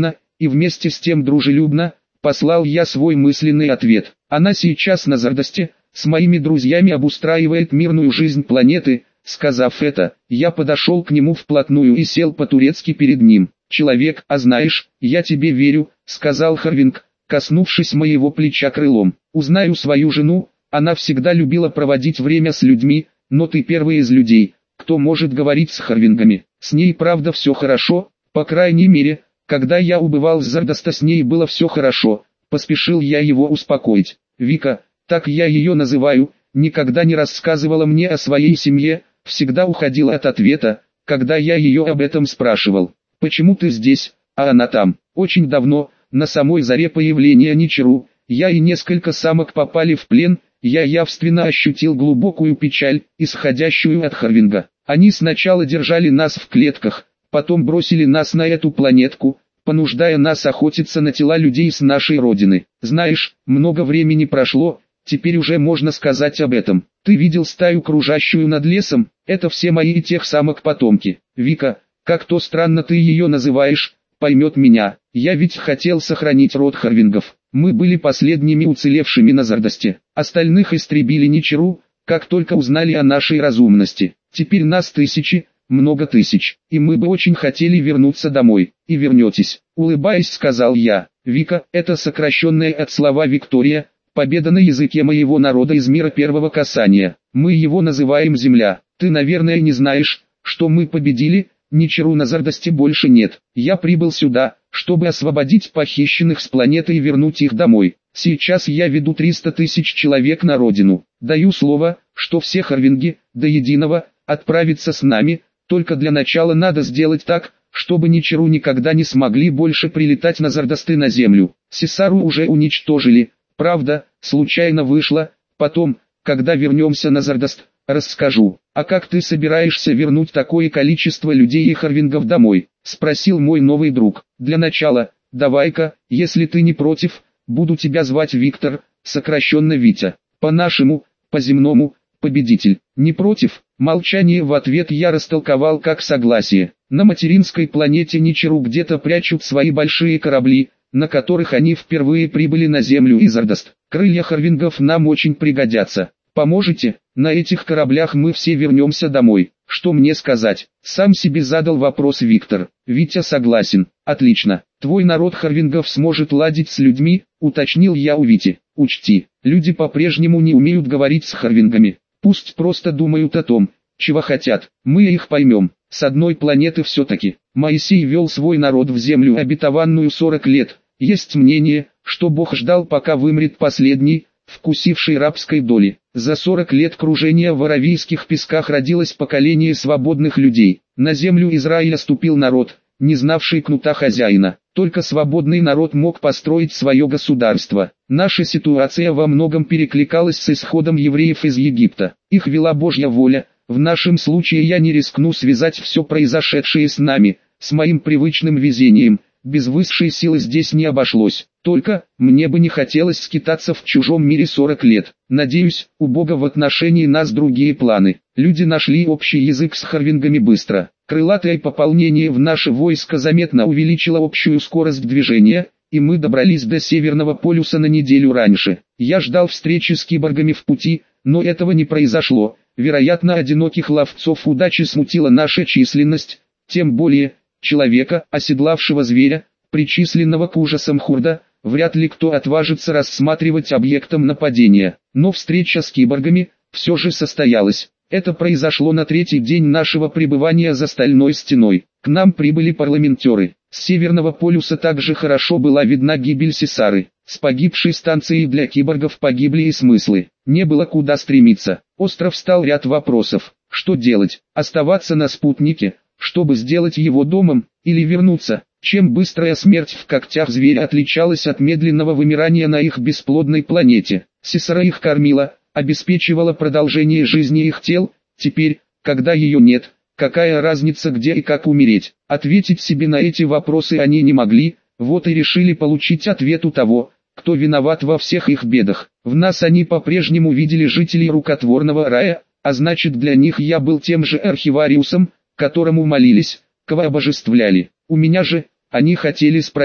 и вместе с тем дружелюбно послал я свой мысленный ответ. Она сейчас на Зардосте, с моими друзьями обустраивает мирную жизнь планеты. Сказав это, я подошел к нему вплотную и сел по-турецки перед ним. «Человек, а знаешь, я тебе верю», — сказал Харвинг, коснувшись моего плеча крылом. «Узнаю свою жену, она всегда любила проводить время с людьми, но ты первый из людей, кто может говорить с Харвингами. С ней правда все хорошо, по крайней мере, когда я убывал с Зардоста, с ней было все хорошо», — поспешил я его успокоить. Вика, так я ее называю, никогда не рассказывала мне о своей семье, всегда уходила от ответа, когда я ее об этом спрашивал. «Почему ты здесь, а она там?» Очень давно, на самой заре появления Ничиру, я и несколько самок попали в плен. Я явственно ощутил глубокую печаль, исходящую от Харвинга. Они сначала держали нас в клетках, потом бросили нас на эту планетку, понуждая нас охотиться на тела людей с нашей родины. Знаешь, много времени прошло, теперь уже можно сказать об этом. Ты видел стаю, кружащую над лесом? Это все мои и тех самок потомки. Вика, как то странно ты ее называешь, поймет меня. Я ведь хотел сохранить род Харвингов. Мы были последними уцелевшими на Зардосте. Остальных истребили Ничиру, как только узнали о нашей разумности. Теперь нас тысячи, много тысяч, и мы бы очень хотели вернуться домой. И вернетесь, улыбаясь, сказал я. Вика, это сокращенное от слова Виктория, победа на языке моего народа из мира первого касания. Мы его называем Земля. Ты, наверное, не знаешь, что мы победили. Ничиру на Зардосте больше нет. Я прибыл сюда, чтобы освободить похищенных с планеты и вернуть их домой. Сейчас я веду 300 тысяч человек на родину. Даю слово, что все Харвинги, до единого, отправятся с нами, только для начала надо сделать так, чтобы Ничиру никогда не смогли больше прилетать на Зардосты на Землю. Сесару уже уничтожили, правда, случайно вышло, потом, когда вернемся на Зардост, расскажу. «А как ты собираешься вернуть такое количество людей и Харвингов домой?» — спросил мой новый друг. «Для начала, давай-ка, если ты не против, буду тебя звать Виктор, сокращенно Витя. По-нашему, по-земному, победитель. Не против?» Молчание в ответ я растолковал как согласие. На материнской планете Ничиру где-то прячут свои большие корабли, на которых они впервые прибыли на Землю и Зардост. Крылья Харвингов нам очень пригодятся. Поможете? На этих кораблях мы все вернемся домой. Что мне сказать? Сам себе задал вопрос Виктор. Витя согласен. Отлично. Твой народ Харвингов сможет ладить с людьми, уточнил я у Вити. Учти, люди по-прежнему не умеют говорить с Харвингами. Пусть просто думают о том, чего хотят. Мы их поймем. С одной планеты все-таки. Моисей вел свой народ в землю обетованную 40 лет. Есть мнение, что Бог ждал, пока вымрет последний, вкусивший рабской доли. За 40 лет кружения в аравийских песках родилось поколение свободных людей. На землю Израиля ступил народ, не знавший кнута хозяина. Только свободный народ мог построить свое государство. Наша ситуация во многом перекликалась с исходом евреев из Египта. Их вела Божья воля. В нашем случае я не рискну связать все произошедшее с нами, с моим привычным везением. Без высшей силы здесь не обошлось. Только, мне бы не хотелось скитаться в чужом мире 40 лет. Надеюсь, у Бога в отношении нас другие планы. Люди нашли общий язык с Харвингами быстро. Крылатое пополнение в наше войско заметно увеличило общую скорость движения, и мы добрались до Северного полюса на неделю раньше. Я ждал встречи с киборгами в пути, но этого не произошло. Вероятно, одиноких ловцов удачи смутила наша численность, тем более, человека, оседлавшего зверя, причисленного к ужасам Хурда, вряд ли кто отважится рассматривать объектом нападения. Но встреча с киборгами все же состоялась. Это произошло на третий день нашего пребывания за стальной стеной. К нам прибыли парламентеры. С Северного полюса также хорошо была видна гибель Сесары. С погибшей станцией для киборгов погибли и смыслы. Не было куда стремиться. Остро встал ряд вопросов. Что делать? Оставаться на спутнике, чтобы сделать его домом, или вернуться? Чем быстрая смерть в когтях зверя отличалась от медленного вымирания на их бесплодной планете? Сесара их кормила, обеспечивала продолжение жизни их тел. Теперь, когда ее нет, какая разница, где и как умереть? Ответить себе на эти вопросы они не могли, вот и решили получить ответ у того, кто виноват во всех их бедах. В нас они по-прежнему видели жителей рукотворного рая, а значит, для них я был тем же архивариусом, которому молились, кого обожествляли. У меня же, они хотели спросить,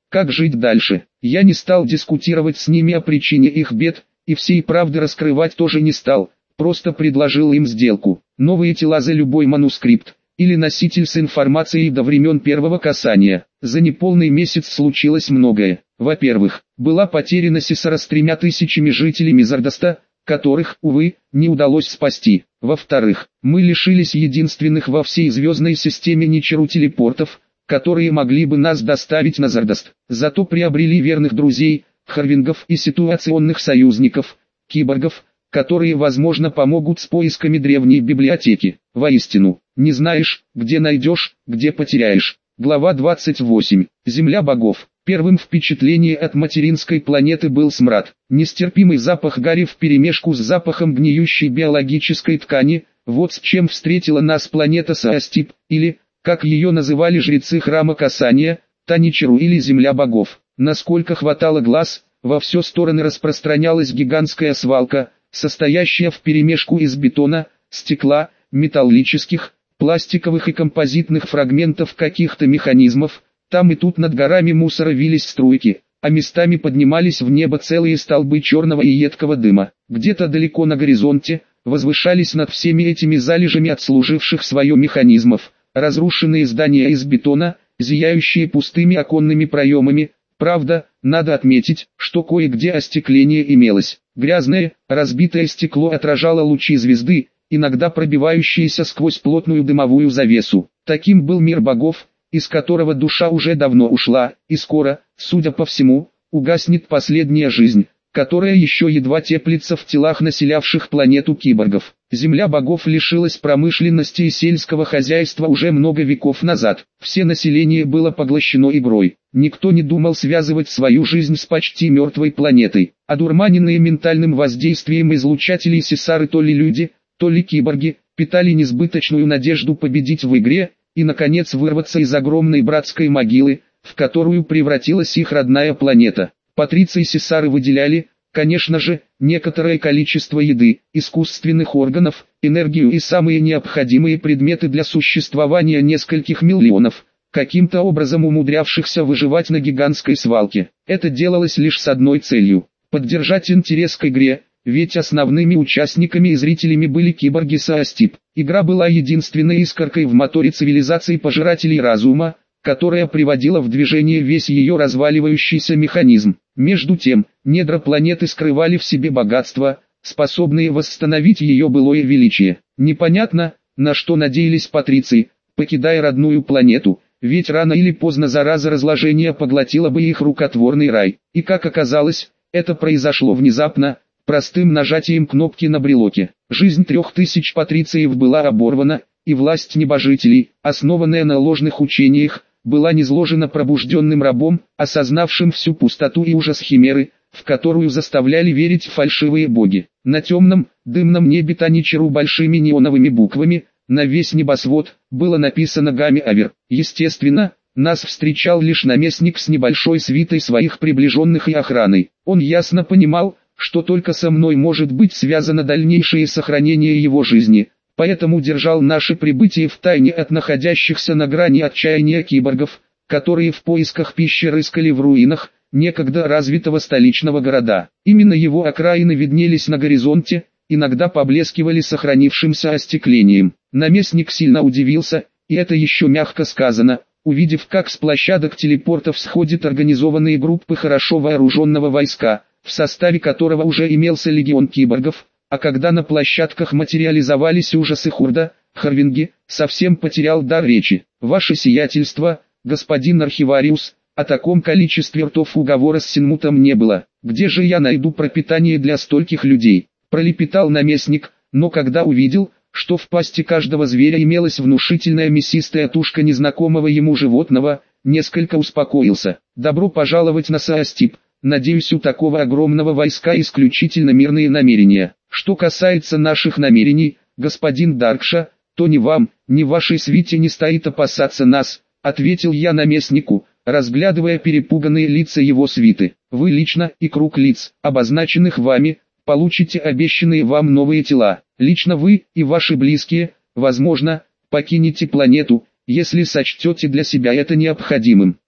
Как жить дальше? Я не стал дискутировать с ними о причине их бед, и всей правды раскрывать тоже не стал, просто предложил им сделку. Новые тела за любой манускрипт, или носитель с информацией до времен первого касания. За неполный месяц случилось многое. Во-первых, была потеряна Сесара с 3000 жителями Зардоста, которых, увы, не удалось спасти. Во-вторых, мы лишились единственных во всей звездной системе Ничеру телепортов, которые могли бы нас доставить на Зардост. Зато приобрели верных друзей, харвингов и ситуационных союзников, киборгов, которые, возможно, помогут с поисками древней библиотеки. Воистину, не знаешь, где найдешь, где потеряешь. Глава 28. Земля богов. Первым впечатлением от материнской планеты был смрад. Нестерпимый запах гари вперемешку с запахом гниющей биологической ткани. Вот с чем встретила нас планета Саастип, или, как ее называли жрецы храма Касания, Таничеру или Земля богов. Насколько хватало глаз, во все стороны распространялась гигантская свалка, состоящая вперемешку из бетона, стекла, металлических, пластиковых и композитных фрагментов каких-то механизмов. Там и тут над горами мусора вились струйки, а местами поднимались в небо целые столбы черного и едкого дыма. Где-то далеко на горизонте возвышались над всеми этими залежами отслуживших свое механизмов разрушенные здания из бетона, зияющие пустыми оконными проемами. Правда, надо отметить, что кое-где остекление имелось. Грязное, разбитое стекло отражало лучи звезды, иногда пробивающиеся сквозь плотную дымовую завесу. Таким был мир богов, из которого душа уже давно ушла, и скоро, судя по всему, угаснет последняя жизнь, которая еще едва теплится в телах населявших планету киборгов. Земля богов лишилась промышленности и сельского хозяйства уже много веков назад. Все население было поглощено игрой. Никто не думал связывать свою жизнь с почти мертвой планетой. Одурманенные ментальным воздействием излучателей Сесары то ли люди, то ли киборги, питали несбыточную надежду победить в игре, и наконец вырваться из огромной братской могилы, в которую превратилась их родная планета. Патриции Сесары выделяли, конечно же, некоторое количество еды, искусственных органов, энергию и самые необходимые предметы для существования нескольких миллионов, каким-то образом умудрявшихся выживать на гигантской свалке. Это делалось лишь с одной целью – поддержать интерес к игре, ведь основными участниками и зрителями были киборги Саастип. Игра была единственной искоркой в моторе цивилизации пожирателей разума, которая приводила в движение весь ее разваливающийся механизм. Между тем, недра планеты скрывали в себе богатства, способные восстановить ее былое величие. Непонятно, на что надеялись патриции, покидая родную планету, ведь рано или поздно зараза разложения поглотила бы их рукотворный рай. И как оказалось, это произошло внезапно, простым нажатием кнопки на брелоке. Жизнь 3000 патрициев была оборвана, и власть небожителей, основанная на ложных учениях, была низложена пробужденным рабом, осознавшим всю пустоту и ужас химеры, в которую заставляли верить фальшивые боги. На темном, дымном небе Таничеру большими неоновыми буквами, на весь небосвод, было написано «Гами Авер». Естественно, нас встречал лишь наместник с небольшой свитой своих приближенных и охраной. Он ясно понимал, что только со мной может быть связано дальнейшее сохранение его жизни, поэтому держал наше прибытие в тайне от находящихся на грани отчаяния киборгов, которые в поисках пищи рыскали в руинах некогда развитого столичного города. Именно его окраины виднелись на горизонте, иногда поблескивали сохранившимся остеклением. Наместник сильно удивился, и это еще мягко сказано, увидев, как с площадок телепортов сходят организованные группы хорошо вооруженного войска, в составе которого уже имелся легион киборгов, а когда на площадках материализовались ужасы Хурда, Харвинги, совсем потерял дар речи. Ваше сиятельство, господин архивариус, о таком количестве ртов уговора с Синмутом не было. Где же я найду пропитание для стольких людей? Пролепетал наместник, но когда увидел, что в пасти каждого зверя имелась внушительная мясистая тушка незнакомого ему животного, несколько успокоился. Добро пожаловать на Саастип. Надеюсь, у такого огромного войска исключительно мирные намерения. Что касается наших намерений, господин Даркша, то ни вам, ни вашей свите не стоит опасаться нас, ответил я наместнику, разглядывая перепуганные лица его свиты. Вы лично и круг лиц, обозначенных вами, получите обещанные вам новые тела. Лично вы и ваши близкие, возможно, покинете планету, если сочтете для себя это необходимым.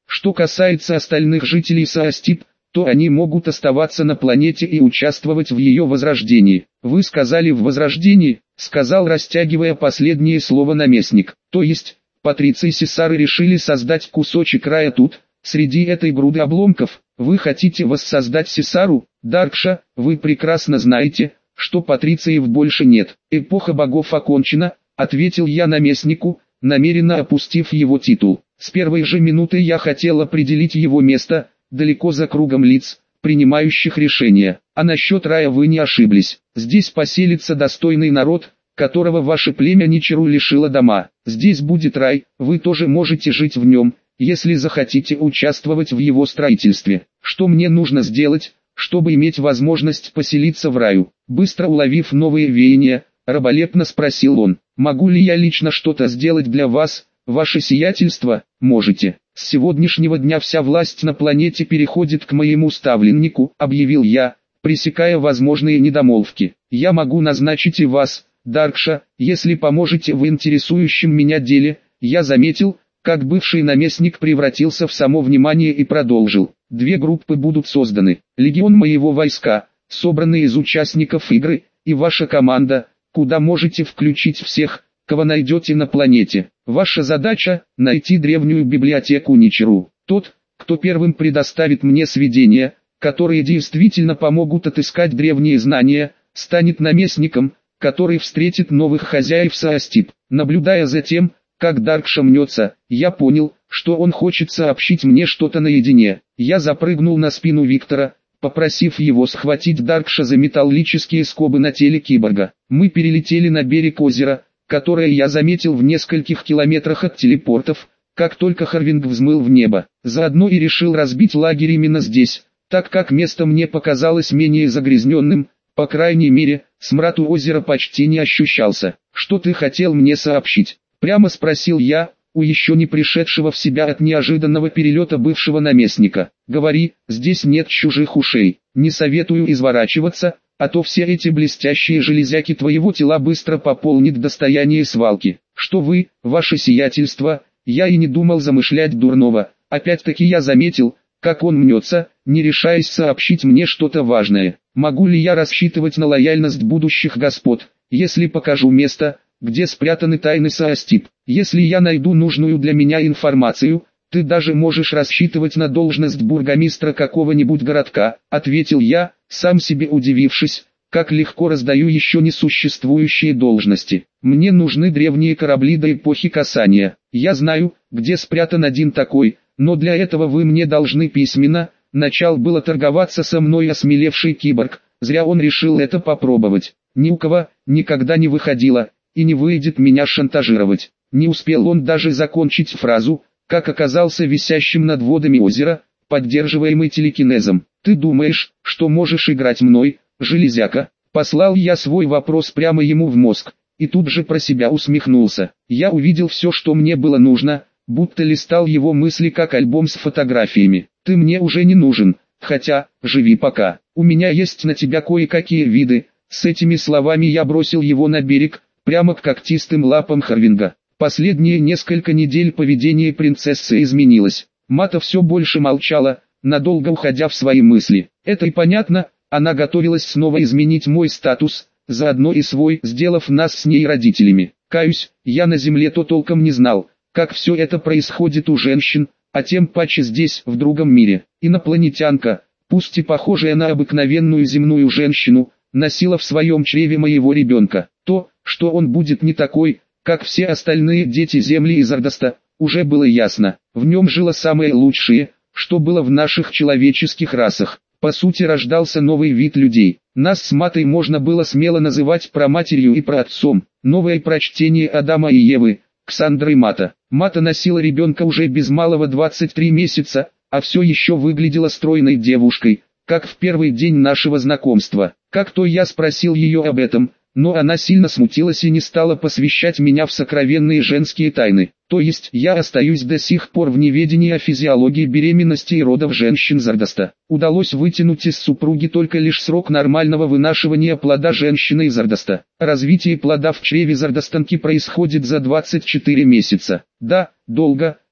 Что касается остальных жителей Саастип, то они могут оставаться на планете и участвовать в ее возрождении. Вы сказали в возрождении, сказал, растягивая последнее слово наместник. То есть, Патриция и Сесары решили создать кусочек рая тут, среди этой груды обломков. Вы хотите воссоздать Сесару, Даркша? Вы прекрасно знаете, что Патрициев больше нет. Эпоха богов окончена, ответил я наместнику, намеренно опустив его титул. С первой же минуты я хотел определить его место, далеко за кругом лиц, принимающих решения. А насчет рая вы не ошиблись. Здесь поселится достойный народ, которого ваше племя Ничеру лишило дома. Здесь будет рай, вы тоже можете жить в нем, если захотите участвовать в его строительстве. Что мне нужно сделать, чтобы иметь возможность поселиться в раю? Быстро уловив новые веяния, раболепно спросил он. Могу ли я лично что-то сделать для вас, ваше сиятельство? Можете. С сегодняшнего дня вся власть на планете переходит к моему ставленнику, объявил я, пресекая возможные недомолвки. Я могу назначить и вас, Даркша, если поможете в интересующем меня деле. Я заметил, как бывший наместник превратился в само внимание и продолжил. 2 группы будут созданы. Легион моего войска, собранный из участников игры, и ваша команда, куда можете включить всех, кого найдете на планете. Ваша задача – найти древнюю библиотеку Ничеру. Тот, кто первым предоставит мне сведения, которые действительно помогут отыскать древние знания, станет наместником, который встретит новых хозяев Саастип. Наблюдая за тем, как Даркша мнется, я понял, что он хочет сообщить мне что-то наедине. Я запрыгнул на спину Виктора, попросив его схватить Даркша за металлические скобы на теле киборга. Мы перелетели на берег озера, которое я заметил в нескольких километрах от телепортов, как только Харвинг взмыл в небо. Заодно и решил разбить лагерь именно здесь, так как место мне показалось менее загрязненным, по крайней мере, смрад у озера почти не ощущался. «Что ты хотел мне сообщить?» — прямо спросил я, у еще не пришедшего в себя от неожиданного перелета бывшего наместника. «Говори, здесь нет чужих ушей. Не советую изворачиваться, а то все эти блестящие железяки твоего тела быстро пополнит достояние свалки. Что вы, ваше сиятельство, я и не думал замышлять дурного. Опять-таки я заметил, как он мнется, не решаясь сообщить мне что-то важное. Могу ли я рассчитывать на лояльность будущих господ, если покажу место, где спрятаны тайны Саастип? Если я найду нужную для меня информацию, ты даже можешь рассчитывать на должность бургомистра какого-нибудь городка», — ответил я, сам себе удивившись, как легко раздаю еще не существующие должности. «Мне нужны древние корабли до эпохи Касания. Я знаю, где спрятан один такой, но для этого вы мне должны письменно». Начал было торговаться со мной осмелевший киборг, зря он решил это попробовать. Ни у кого никогда не выходило, и не выйдет меня шантажировать. Не успел он даже закончить фразу, как оказался висящим над водами озера, поддерживаемый телекинезом. «Ты думаешь, что можешь играть мной, железяка?» Послал я свой вопрос прямо ему в мозг, и тут же про себя усмехнулся. Я увидел все, что мне было нужно, будто листал его мысли как альбом с фотографиями. «Ты мне уже не нужен, хотя, живи пока. У меня есть на тебя кое-какие виды». С этими словами я бросил его на берег, прямо к когтистым лапам Харвинга. Последние несколько недель поведение принцессы изменилось. Мата все больше молчала, надолго уходя в свои мысли. Это и понятно, она готовилась снова изменить мой статус, заодно и свой, сделав нас с ней родителями. Каюсь, я на земле то толком не знал, как все это происходит у женщин, а тем паче здесь, в другом мире. Инопланетянка, пусть и похожая на обыкновенную земную женщину, носила в своем чреве моего ребенка. То, что он будет не такой, как все остальные дети Земли и Зардоста, уже было ясно. В нем жило самое лучшее, что было в наших человеческих расах. По сути, рождался новый вид людей. Нас с Матой можно было смело называть праматерью и праотцом. Новое прочтение Адама и Евы, Ксандра и Мата. Мата носила ребенка уже без малого 23 месяца, а все еще выглядела стройной девушкой, как в первый день нашего знакомства. Как-то я спросил ее об этом, но она сильно смутилась и не стала посвящать меня в сокровенные женские тайны. То есть я остаюсь до сих пор в неведении о физиологии беременности и родов женщин Зардоста. Удалось вытянуть из супруги только лишь срок нормального вынашивания плода женщины из Зардоста. Развитие плода в чреве Зардостанки происходит за 24 месяца. Да, долго,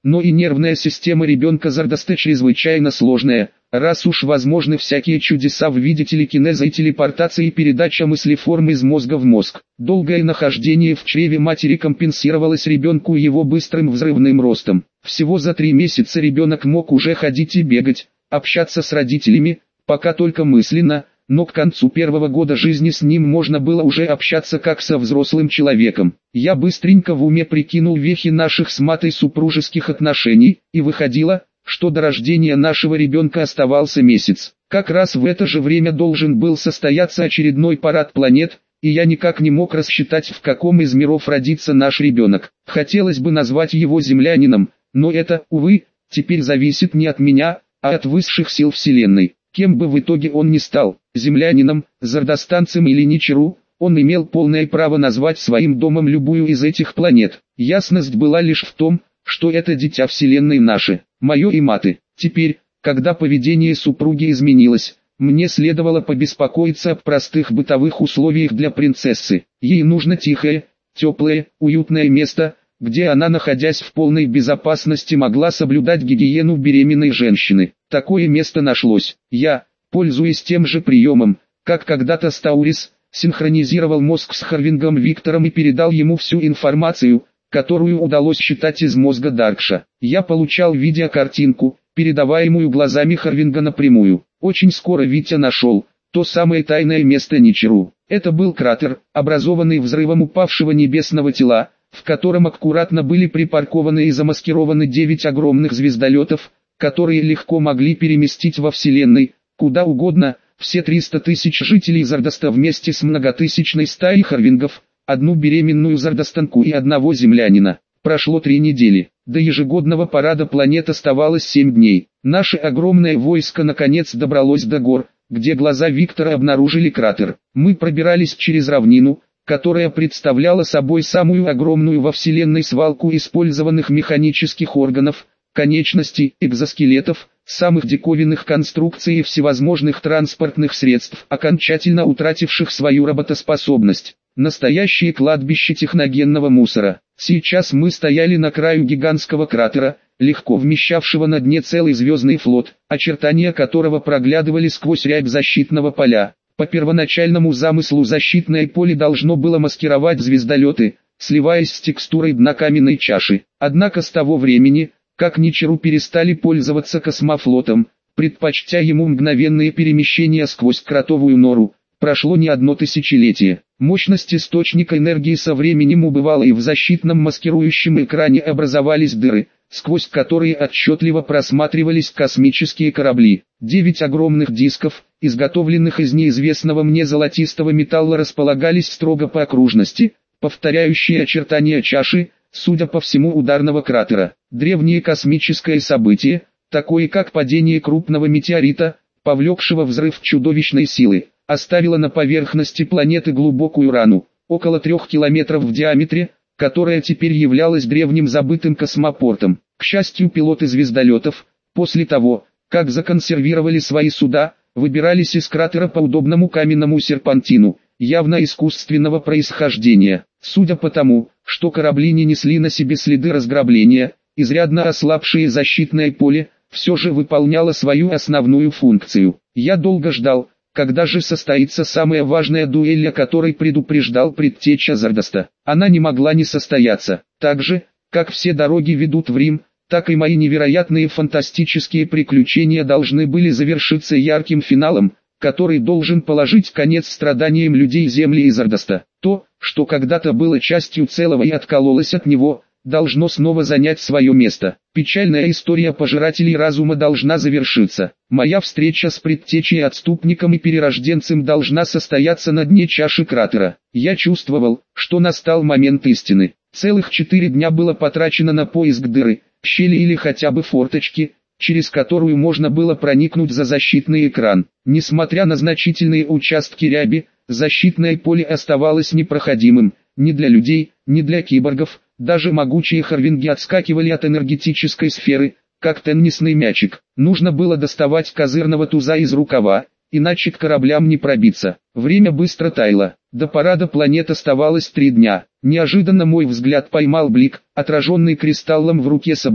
но и нервная система ребенка Зардаста чрезвычайно сложная, раз уж возможны всякие чудеса в виде телекинеза и телепортации и передача мыслеформ из мозга в мозг. Долгое нахождение в чреве матери компенсировалось ребенку его быстрым взрывным ростом. Всего за 3 месяца ребенок мог уже ходить и бегать, общаться с родителями, пока только мысленно, но к концу первого года жизни с ним можно было уже общаться как со взрослым человеком. Я быстренько в уме прикинул вехи наших с Матой супружеских отношений, и выходило, что до рождения нашего ребенка оставался месяц. Как раз в это же время должен был состояться очередной парад планет, и я никак не мог рассчитать, в каком из миров родится наш ребенок. Хотелось бы назвать его землянином, но это, увы, теперь зависит не от меня, а от высших сил Вселенной. Кем бы в итоге он ни стал, землянином, зардастанцем или ничеру, он имел полное право назвать своим домом любую из этих планет. Ясность была лишь в том, что это дитя Вселенной наше, мое и Маты. Теперь, когда поведение супруги изменилось, мне следовало побеспокоиться об простых бытовых условиях для принцессы. Ей нужно тихое, теплое, уютное место, где она, находясь в полной безопасности, могла соблюдать гигиену беременной женщины. Такое место нашлось. Я, пользуясь тем же приемом, как когда-то Стаурис, синхронизировал мозг с Харвингом Виктором и передал ему всю информацию, которую удалось считать из мозга Даркша. Я получал видеокартинку, передаваемую глазами Харвинга напрямую. Очень скоро Витя нашел то самое тайное место Ничеру. Это был кратер, образованный взрывом упавшего небесного тела, в котором аккуратно были припаркованы и замаскированы 9 огромных звездолетов, которые легко могли переместить во Вселенной, куда угодно, все 300 тысяч жителей Зардаста вместе с многотысячной стаей Харвингов, одну беременную зардастанку и одного землянина. Прошло 3 недели. До ежегодного парада планет оставалось 7 дней. Наше огромное войско наконец добралось до гор, где глаза Виктора обнаружили кратер. Мы пробирались через равнину, которая представляла собой самую огромную во Вселенной свалку использованных механических органов, конечностей, экзоскелетов, самых диковинных конструкций и всевозможных транспортных средств, окончательно утративших свою работоспособность. Настоящее кладбище техногенного мусора. Сейчас мы стояли на краю гигантского кратера, легко вмещавшего на дне целый звездный флот, очертания которого проглядывали сквозь рябь защитного поля. По первоначальному замыслу защитное поле должно было маскировать звездолеты, сливаясь с текстурой дна каменной чаши. Однако с того времени, как Ничеру перестали пользоваться космофлотом, предпочтя ему мгновенные перемещения сквозь кротовую нору, прошло не одно тысячелетие. Мощность источника энергии со временем убывала, и в защитном маскирующем экране образовались дыры, сквозь которые отчетливо просматривались космические корабли. 9 огромных дисков, изготовленных из неизвестного мне золотистого металла, располагались строго по окружности, повторяющие очертания чаши, судя по всему, ударного кратера. Древнее космическое событие, такое как падение крупного метеорита, повлекшего взрыв чудовищной силы, оставила на поверхности планеты глубокую рану, около 3 километров в диаметре, которая теперь являлась древним забытым космопортом. К счастью, пилоты звездолетов, после того, как законсервировали свои суда, выбирались из кратера по удобному каменному серпантину, явно искусственного происхождения. Судя по тому, что корабли не несли на себе следы разграбления, изрядно ослабшее защитное поле все же выполняло свою основную функцию. Я долго ждал, когда же состоится самая важная дуэль, о которой предупреждал предтеча Зардаста. Она не могла не состояться. Так же, как все дороги ведут в Рим, так и мои невероятные фантастические приключения должны были завершиться ярким финалом, который должен положить конец страданиям людей Земли и Зардаста. То, что когда-то было частью целого и откололось от него, должно снова занять свое место. Печальная история пожирателей разума должна завершиться. Моя встреча с предтечей, отступником и перерожденцем должна состояться на дне чаши кратера. Я чувствовал, что настал момент истины. Целых 4 дня было потрачено на поиск дыры, щели или хотя бы форточки, через которую можно было проникнуть за защитный экран. Несмотря на значительные участки ряби, защитное поле оставалось непроходимым, ни для людей, ни для киборгов. Даже могучие Харвинги отскакивали от энергетической сферы, как теннисный мячик. Нужно было доставать козырного туза из рукава, иначе к кораблям не пробиться. Время быстро таяло. До парада планет оставалось 3 дня. Неожиданно мой взгляд поймал блик, отраженный кристаллом в руке Сабы,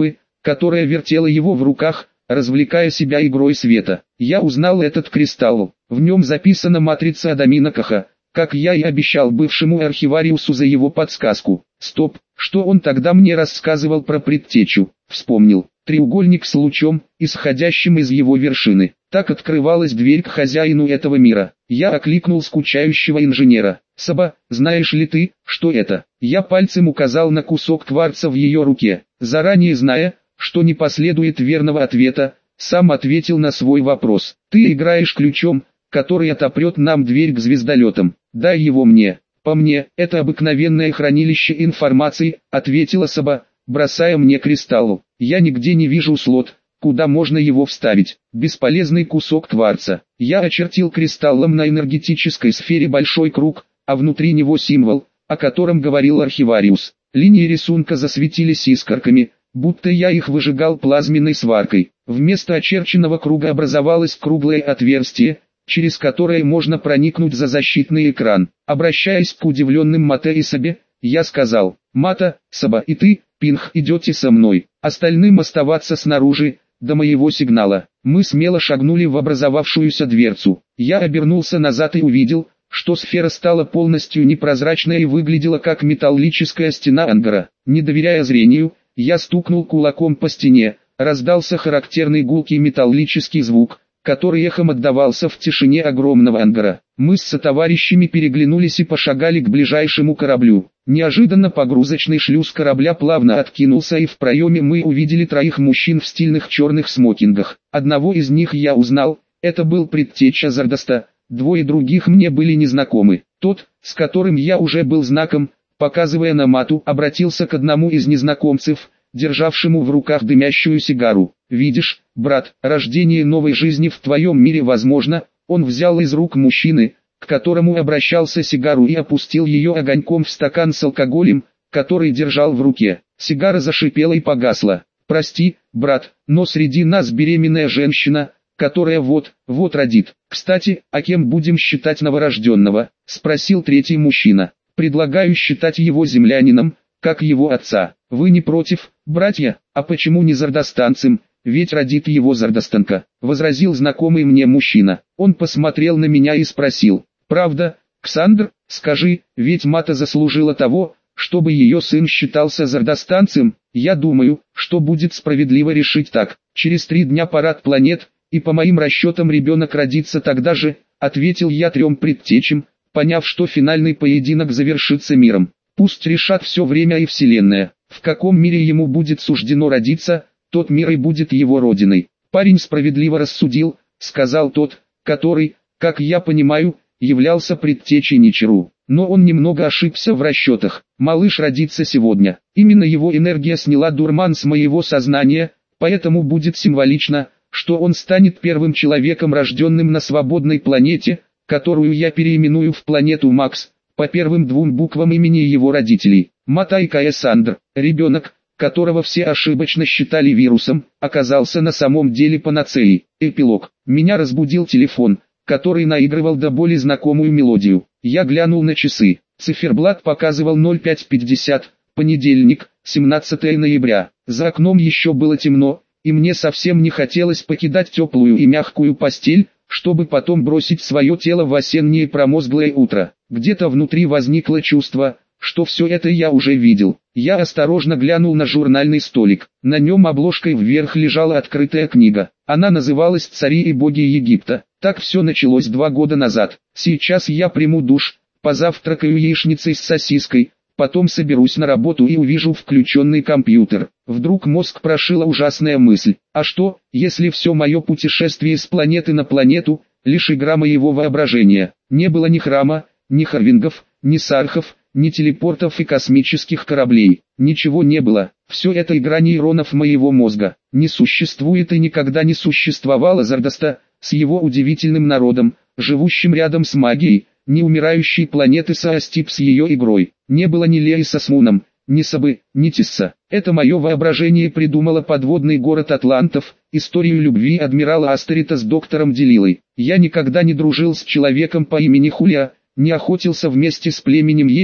которая вертела его в руках, развлекая себя игрой света. Я узнал этот кристалл. В нем записана матрица Адамина Каха, как я и обещал бывшему архивариусу за его подсказку. Стоп, что он тогда мне рассказывал про предтечу? Вспомнил. Треугольник с лучом, исходящим из его вершины. Так открывалась дверь к хозяину этого мира. Я окликнул скучающего инженера. «Саба, знаешь ли ты, что это?» Я пальцем указал на кусок кварца в ее руке. Заранее зная, что не последует верного ответа, сам ответил на свой вопрос. «Ты играешь ключом, который отопрет нам дверь к звездолетам. Дай его мне». «По мне, это обыкновенное хранилище информации», ответила Саба, бросая мне кристалл. «Я нигде не вижу слот, куда можно его вставить. Бесполезный кусок кварца». Я очертил кристаллом на энергетической сфере большой круг, а внутри него символ, о котором говорил архивариус. Линии рисунка засветились искорками, будто я их выжигал плазменной сваркой. Вместо очерченного круга образовалось круглое отверстие, через которое можно проникнуть за защитный экран. Обращаясь к удивленным Мате и Сабе, я сказал: «Мата, Саба и ты, Пинх, идете со мной, остальным оставаться снаружи, до моего сигнала». Мы смело шагнули в образовавшуюся дверцу. Я обернулся назад и увидел, что сфера стала полностью непрозрачной и выглядела как металлическая стена ангара. Не доверяя зрению, я стукнул кулаком по стене, раздался характерный гулкий металлический звук, который эхом отдавался в тишине огромного ангара. Мы с сотоварищами переглянулись и пошагали к ближайшему кораблю. Неожиданно погрузочный шлюз корабля плавно откинулся, и в проеме мы увидели троих мужчин в стильных черных смокингах. Одного из них я узнал, это был предтеча Зардаста, двое других мне были незнакомы. Тот, с которым я уже был знаком, показывая на Мату, обратился к одному из незнакомцев, державшему в руках дымящую сигару. «Видишь, брат, рождение новой жизни в твоем мире возможно». Он взял из рук мужчины, к которому обращался, сигару и опустил ее огоньком в стакан с алкоголем, который держал в руке. Сигара зашипела и погасла. «Прости, брат, но среди нас беременная женщина, которая вот-вот родит. Кстати, а кем будем считать новорожденного?» — спросил третий мужчина. «Предлагаю считать его землянином, как его отца. Вы не против, братья? А почему не зардастанцем? Ведь родит его зардастанка», — возразил знакомый мне мужчина. Он посмотрел на меня и спросил: «Правда, Ксандр, скажи, ведь Мата заслужила того, чтобы ее сын считался зардастанцем?» «Я думаю, что будет справедливо решить так. Через 3 дня парад планет, и по моим расчетам ребенок родится тогда же», — ответил я трем предтечам, поняв, что финальный поединок завершится миром. «Пусть решат все время и вселенная. В каком мире ему будет суждено родиться, тот мир и будет его родиной». «Парень справедливо рассудил», — сказал тот, который, как я понимаю, являлся предтечей Ничиру. Но он немного ошибся в расчетах. Малыш родится сегодня. Именно его энергия сняла дурман с моего сознания, поэтому будет символично, что он станет первым человеком, рожденным на свободной планете, которую я переименую в планету Макс, по первым 2 буквам имени его родителей. Матай Каэсандр, ребенок, которого все ошибочно считали вирусом, оказался на самом деле панацеей. Эпилог. Меня разбудил телефон, который наигрывал до боли знакомую мелодию. Я глянул на часы. Циферблат показывал 05:50, понедельник, 17 ноября. За окном еще было темно, и мне совсем не хотелось покидать теплую и мягкую постель, чтобы потом бросить свое тело в осеннее промозглое утро. Где-то внутри возникло чувство, что все это я уже видел. Я осторожно глянул на журнальный столик. На нем обложкой вверх лежала открытая книга. Она называлась «Цари и боги Египта». Так все началось 2 года назад. Сейчас я приму душ, позавтракаю яичницей с сосиской, потом соберусь на работу и увижу включенный компьютер. Вдруг мозг прошила ужасная мысль: а что, если все мое путешествие с планеты на планету — лишь игра моего воображения? Не было ни храма, ни харвингов, ни сархов, ни телепортов и космических кораблей. Ничего не было. Все это игра нейронов моего мозга. Не существует и никогда не существовало Зардаста, с его удивительным народом, живущим рядом с магией, не умирающей планеты Саастип с ее игрой. Не было ни Леиса с Муном, ни Сабы, ни Тисса. Это мое воображение придумало подводный город атлантов, историю любви адмирала Астерита с доктором Делилой. Я никогда не дружил с человеком по имени Хулия, не охотился вместе с племенем Йети,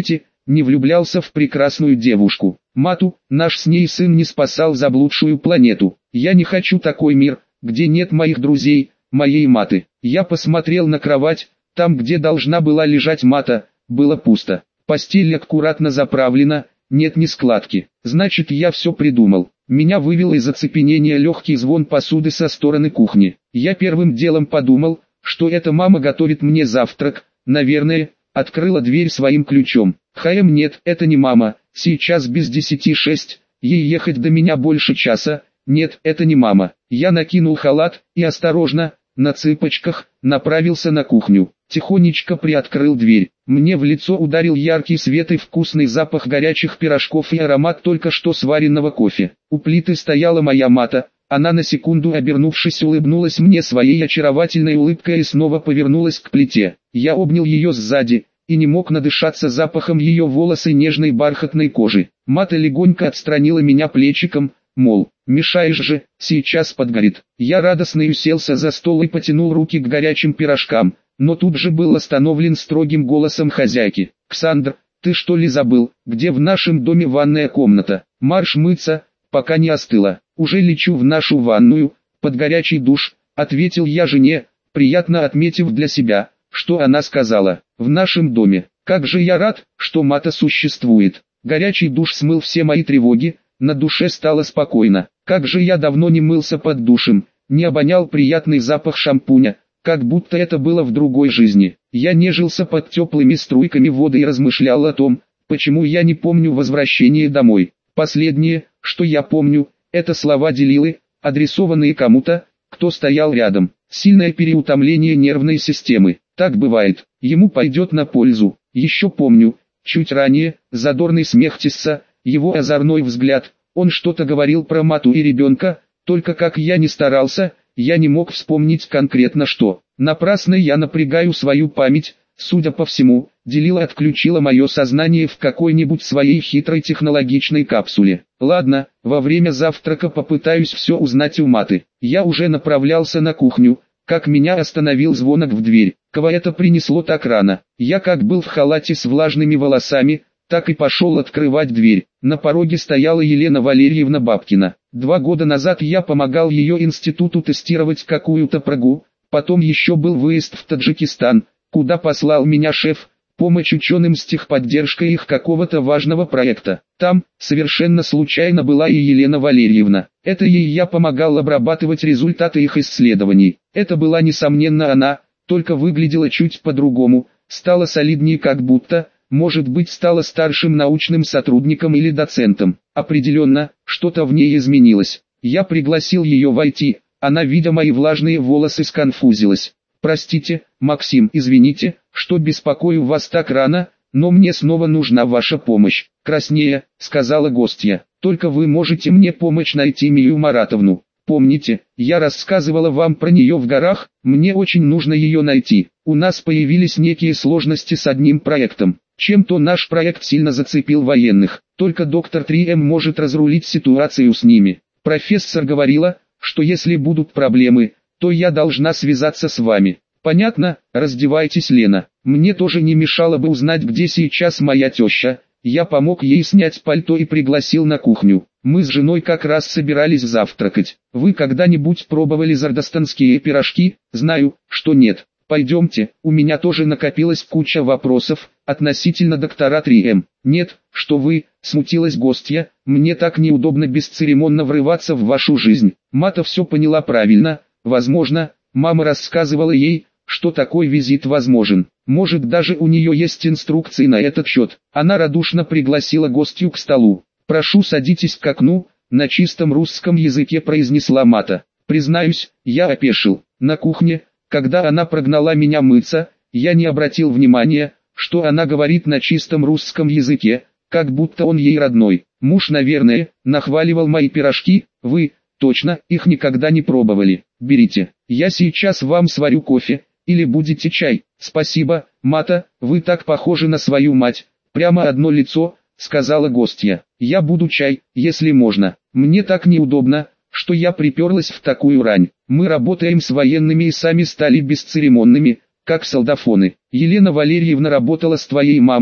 не влюблялся в прекрасную девушку. Мату, наш с ней сын не спасал заблудшую планету. Я не хочу такой мир, где нет моих друзей, моей маты. Я посмотрел на кровать, там где должна была лежать мата, было пусто. Постель аккуратно заправлена, нет ни складки. Значит, я все придумал. Меня вывел из оцепенения легкий звон посуды со стороны кухни. Я первым делом подумал, что эта мама готовит мне завтрак, наверное, открыла дверь своим ключом. Нет, это не мама, сейчас без 10:06, ей ехать до меня больше часа. Нет, это не мама. Я накинул халат и осторожно, на цыпочках, направился на кухню. Тихонечко приоткрыл дверь. Мне в лицо ударил яркий свет и вкусный запах горячих пирожков и аромат только что сваренного кофе. У плиты стояла моя мата. Она на секунду обернувшись улыбнулась мне своей очаровательной улыбкой и снова повернулась к плите. Я обнял ее сзади и не мог надышаться запахом ее волос и нежной бархатной кожи. Мата легонько отстранила меня плечиком, мол, мешаешь же, сейчас подгорит. Я радостно уселся за стол и потянул руки к горячим пирожкам, но тут же был остановлен строгим голосом хозяйки. «Ксандр, ты что ли забыл, где в нашем доме ванная комната? Марш мыться, пока не остыла». «Уже лечу в нашу ванную, под горячий душ», — ответил я жене, приятно отметив для себя, что она сказала. «В нашем доме. Как же я рад, что мата существует». Горячий душ смыл все мои тревоги, на душе стало спокойно. Как же я давно не мылся под душем, не обонял приятный запах шампуня, как будто это было в другой жизни. Я нежился под теплыми струйками воды и размышлял о том, почему я не помню возвращение домой. Последнее, что я помню, это слова Делилы, адресованные кому-то, кто стоял рядом. Сильное переутомление нервной системы. Так бывает, ему пойдет на пользу. Еще помню, чуть ранее, задорный смех Тисса, его озорной взгляд, он что-то говорил про мату и ребенка, только как я не старался, я не мог вспомнить конкретно что. Напрасно я напрягаю свою память, судя по всему, Делила отключила мое сознание в какой-нибудь своей хитрой технологичной капсуле. Ладно, во время завтрака попытаюсь все узнать у маты. Я уже направлялся на кухню, как меня остановил звонок в дверь. Кого это принесло так рано? Я как был в халате с влажными волосами, так и пошел открывать дверь. На пороге стояла Елена Валерьевна Бабкина. 2 года назад я помогал ее институту тестировать какую-то прогу, потом еще был выезд в Таджикистан, куда послал меня шеф, помощь ученым с техподдержкой их какого-то важного проекта. Там, совершенно случайно была и Елена Валерьевна. Это ей я помогал обрабатывать результаты их исследований. Это была несомненно она, только выглядела чуть по-другому, стала солиднее как будто, может быть стала старшим научным сотрудником или доцентом. Определенно, что-то в ней изменилось. Я пригласил ее войти, она, видя мои влажные волосы, сконфузилась. «Простите, Максим, извините, что беспокою вас так рано, но мне снова нужна ваша помощь», — краснея, сказала гостья. «Только вы можете мне помочь найти Мию Маратовну. Помните, я рассказывала вам про нее в горах, мне очень нужно ее найти. У нас появились некие сложности с одним проектом. Чем-то наш проект сильно зацепил военных, только доктор 3М может разрулить ситуацию с ними. Профессор говорила, что если будут проблемы, то я должна связаться с вами». «Понятно, раздевайтесь, Лена. Мне тоже не мешало бы узнать, где сейчас моя теща». Я помог ей снять пальто и пригласил на кухню. Мы с женой как раз собирались завтракать. «Вы когда-нибудь пробовали зардостанские пирожки?» «Знаю, что нет. Пойдемте, у меня тоже накопилась куча вопросов относительно доктора 3М». «Нет, что вы», смутилась гостья, «мне так неудобно бесцеремонно врываться в вашу жизнь». Мата все поняла правильно, возможно, мама рассказывала ей, что такой визит возможен. Может, даже у нее есть инструкции на этот счет. Она радушно пригласила гостью к столу. «Прошу, садитесь к окну», на чистом русском языке произнесла Мата. Признаюсь, я опешил. На кухне, когда она прогнала меня мыться, я не обратил внимания, что она говорит на чистом русском языке, как будто он ей родной. Муж, наверное, нахваливал мои пирожки. «Вы, точно, их никогда не пробовали. Берите, я сейчас вам сварю кофе, или будете чай». «Спасибо, Мата, вы так похожи на свою мать, прямо одно лицо», сказала гостья. «Я буду чай, если можно. Мне так неудобно, что я приперлась в такую рань. Мы работаем с военными и сами стали бесцеремонными, как солдафоны. Елена Валерьевна работала с твоей мамой,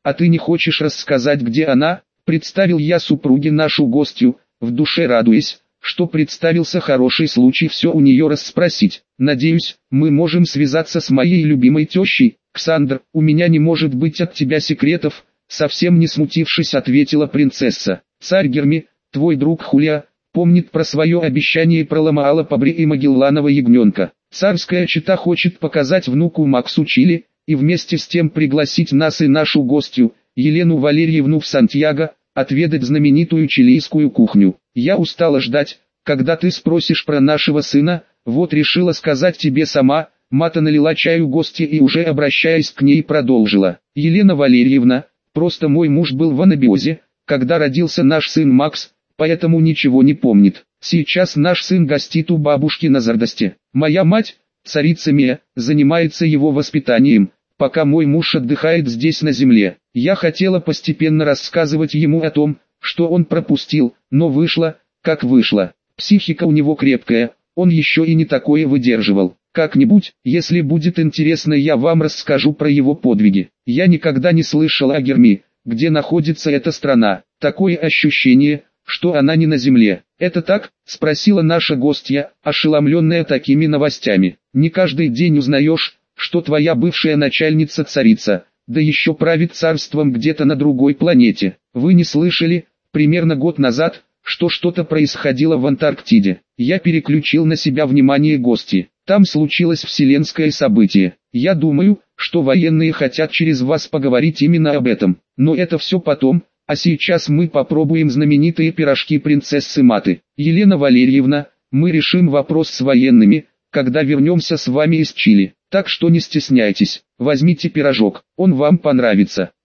а ты не хочешь рассказать, где она?» Представил я супруге нашу гостью, в душе радуясь, что представился хороший случай все у нее расспросить. «Надеюсь, мы можем связаться с моей любимой тещей, Ксандр, у меня не может быть от тебя секретов», совсем не смутившись, ответила принцесса. «Царь Герми, твой друг Хулия, помнит про свое обещание про Ламаала Пабри и Магелланова ягненка. Царская чета хочет показать внуку Максу Чили, и вместе с тем пригласить нас и нашу гостью, Елену Валерьевну в Сантьяго, отведать знаменитую чилийскую кухню. Я устала ждать, когда ты спросишь про нашего сына, вот решила сказать тебе сама». Мата налила чаю гостье и уже обращаясь к ней продолжила. «Елена Валерьевна, просто мой муж был в анабиозе, когда родился наш сын Макс, поэтому ничего не помнит. Сейчас наш сын гостит у бабушки на Зардосте. Моя мать, царица Мия, занимается его воспитанием, пока мой муж отдыхает здесь на земле. Я хотела постепенно рассказывать ему о том, что он пропустил, но вышло, как вышло. Психика у него крепкая, он еще и не такое выдерживал. Как-нибудь, если будет интересно, я вам расскажу про его подвиги. Я никогда не слышал о Герми, где находится эта страна. Такое ощущение, что она не на земле». «Это так?» – спросила наша гостья, ошеломленная такими новостями. «Не каждый день узнаешь, что твоя бывшая начальница царица, да еще правит царством где-то на другой планете. Вы не слышали, примерно год назад, что что-то происходило в Антарктиде?» Я переключил на себя внимание гости. «Там случилось вселенское событие. Я думаю, что военные хотят через вас поговорить именно об этом. Но это все потом, а сейчас мы попробуем знаменитые пирожки принцессы Маты. Елена Валерьевна, мы решим вопрос с военными, когда вернемся с вами из Чили. Так что не стесняйтесь, возьмите пирожок, он вам понравится».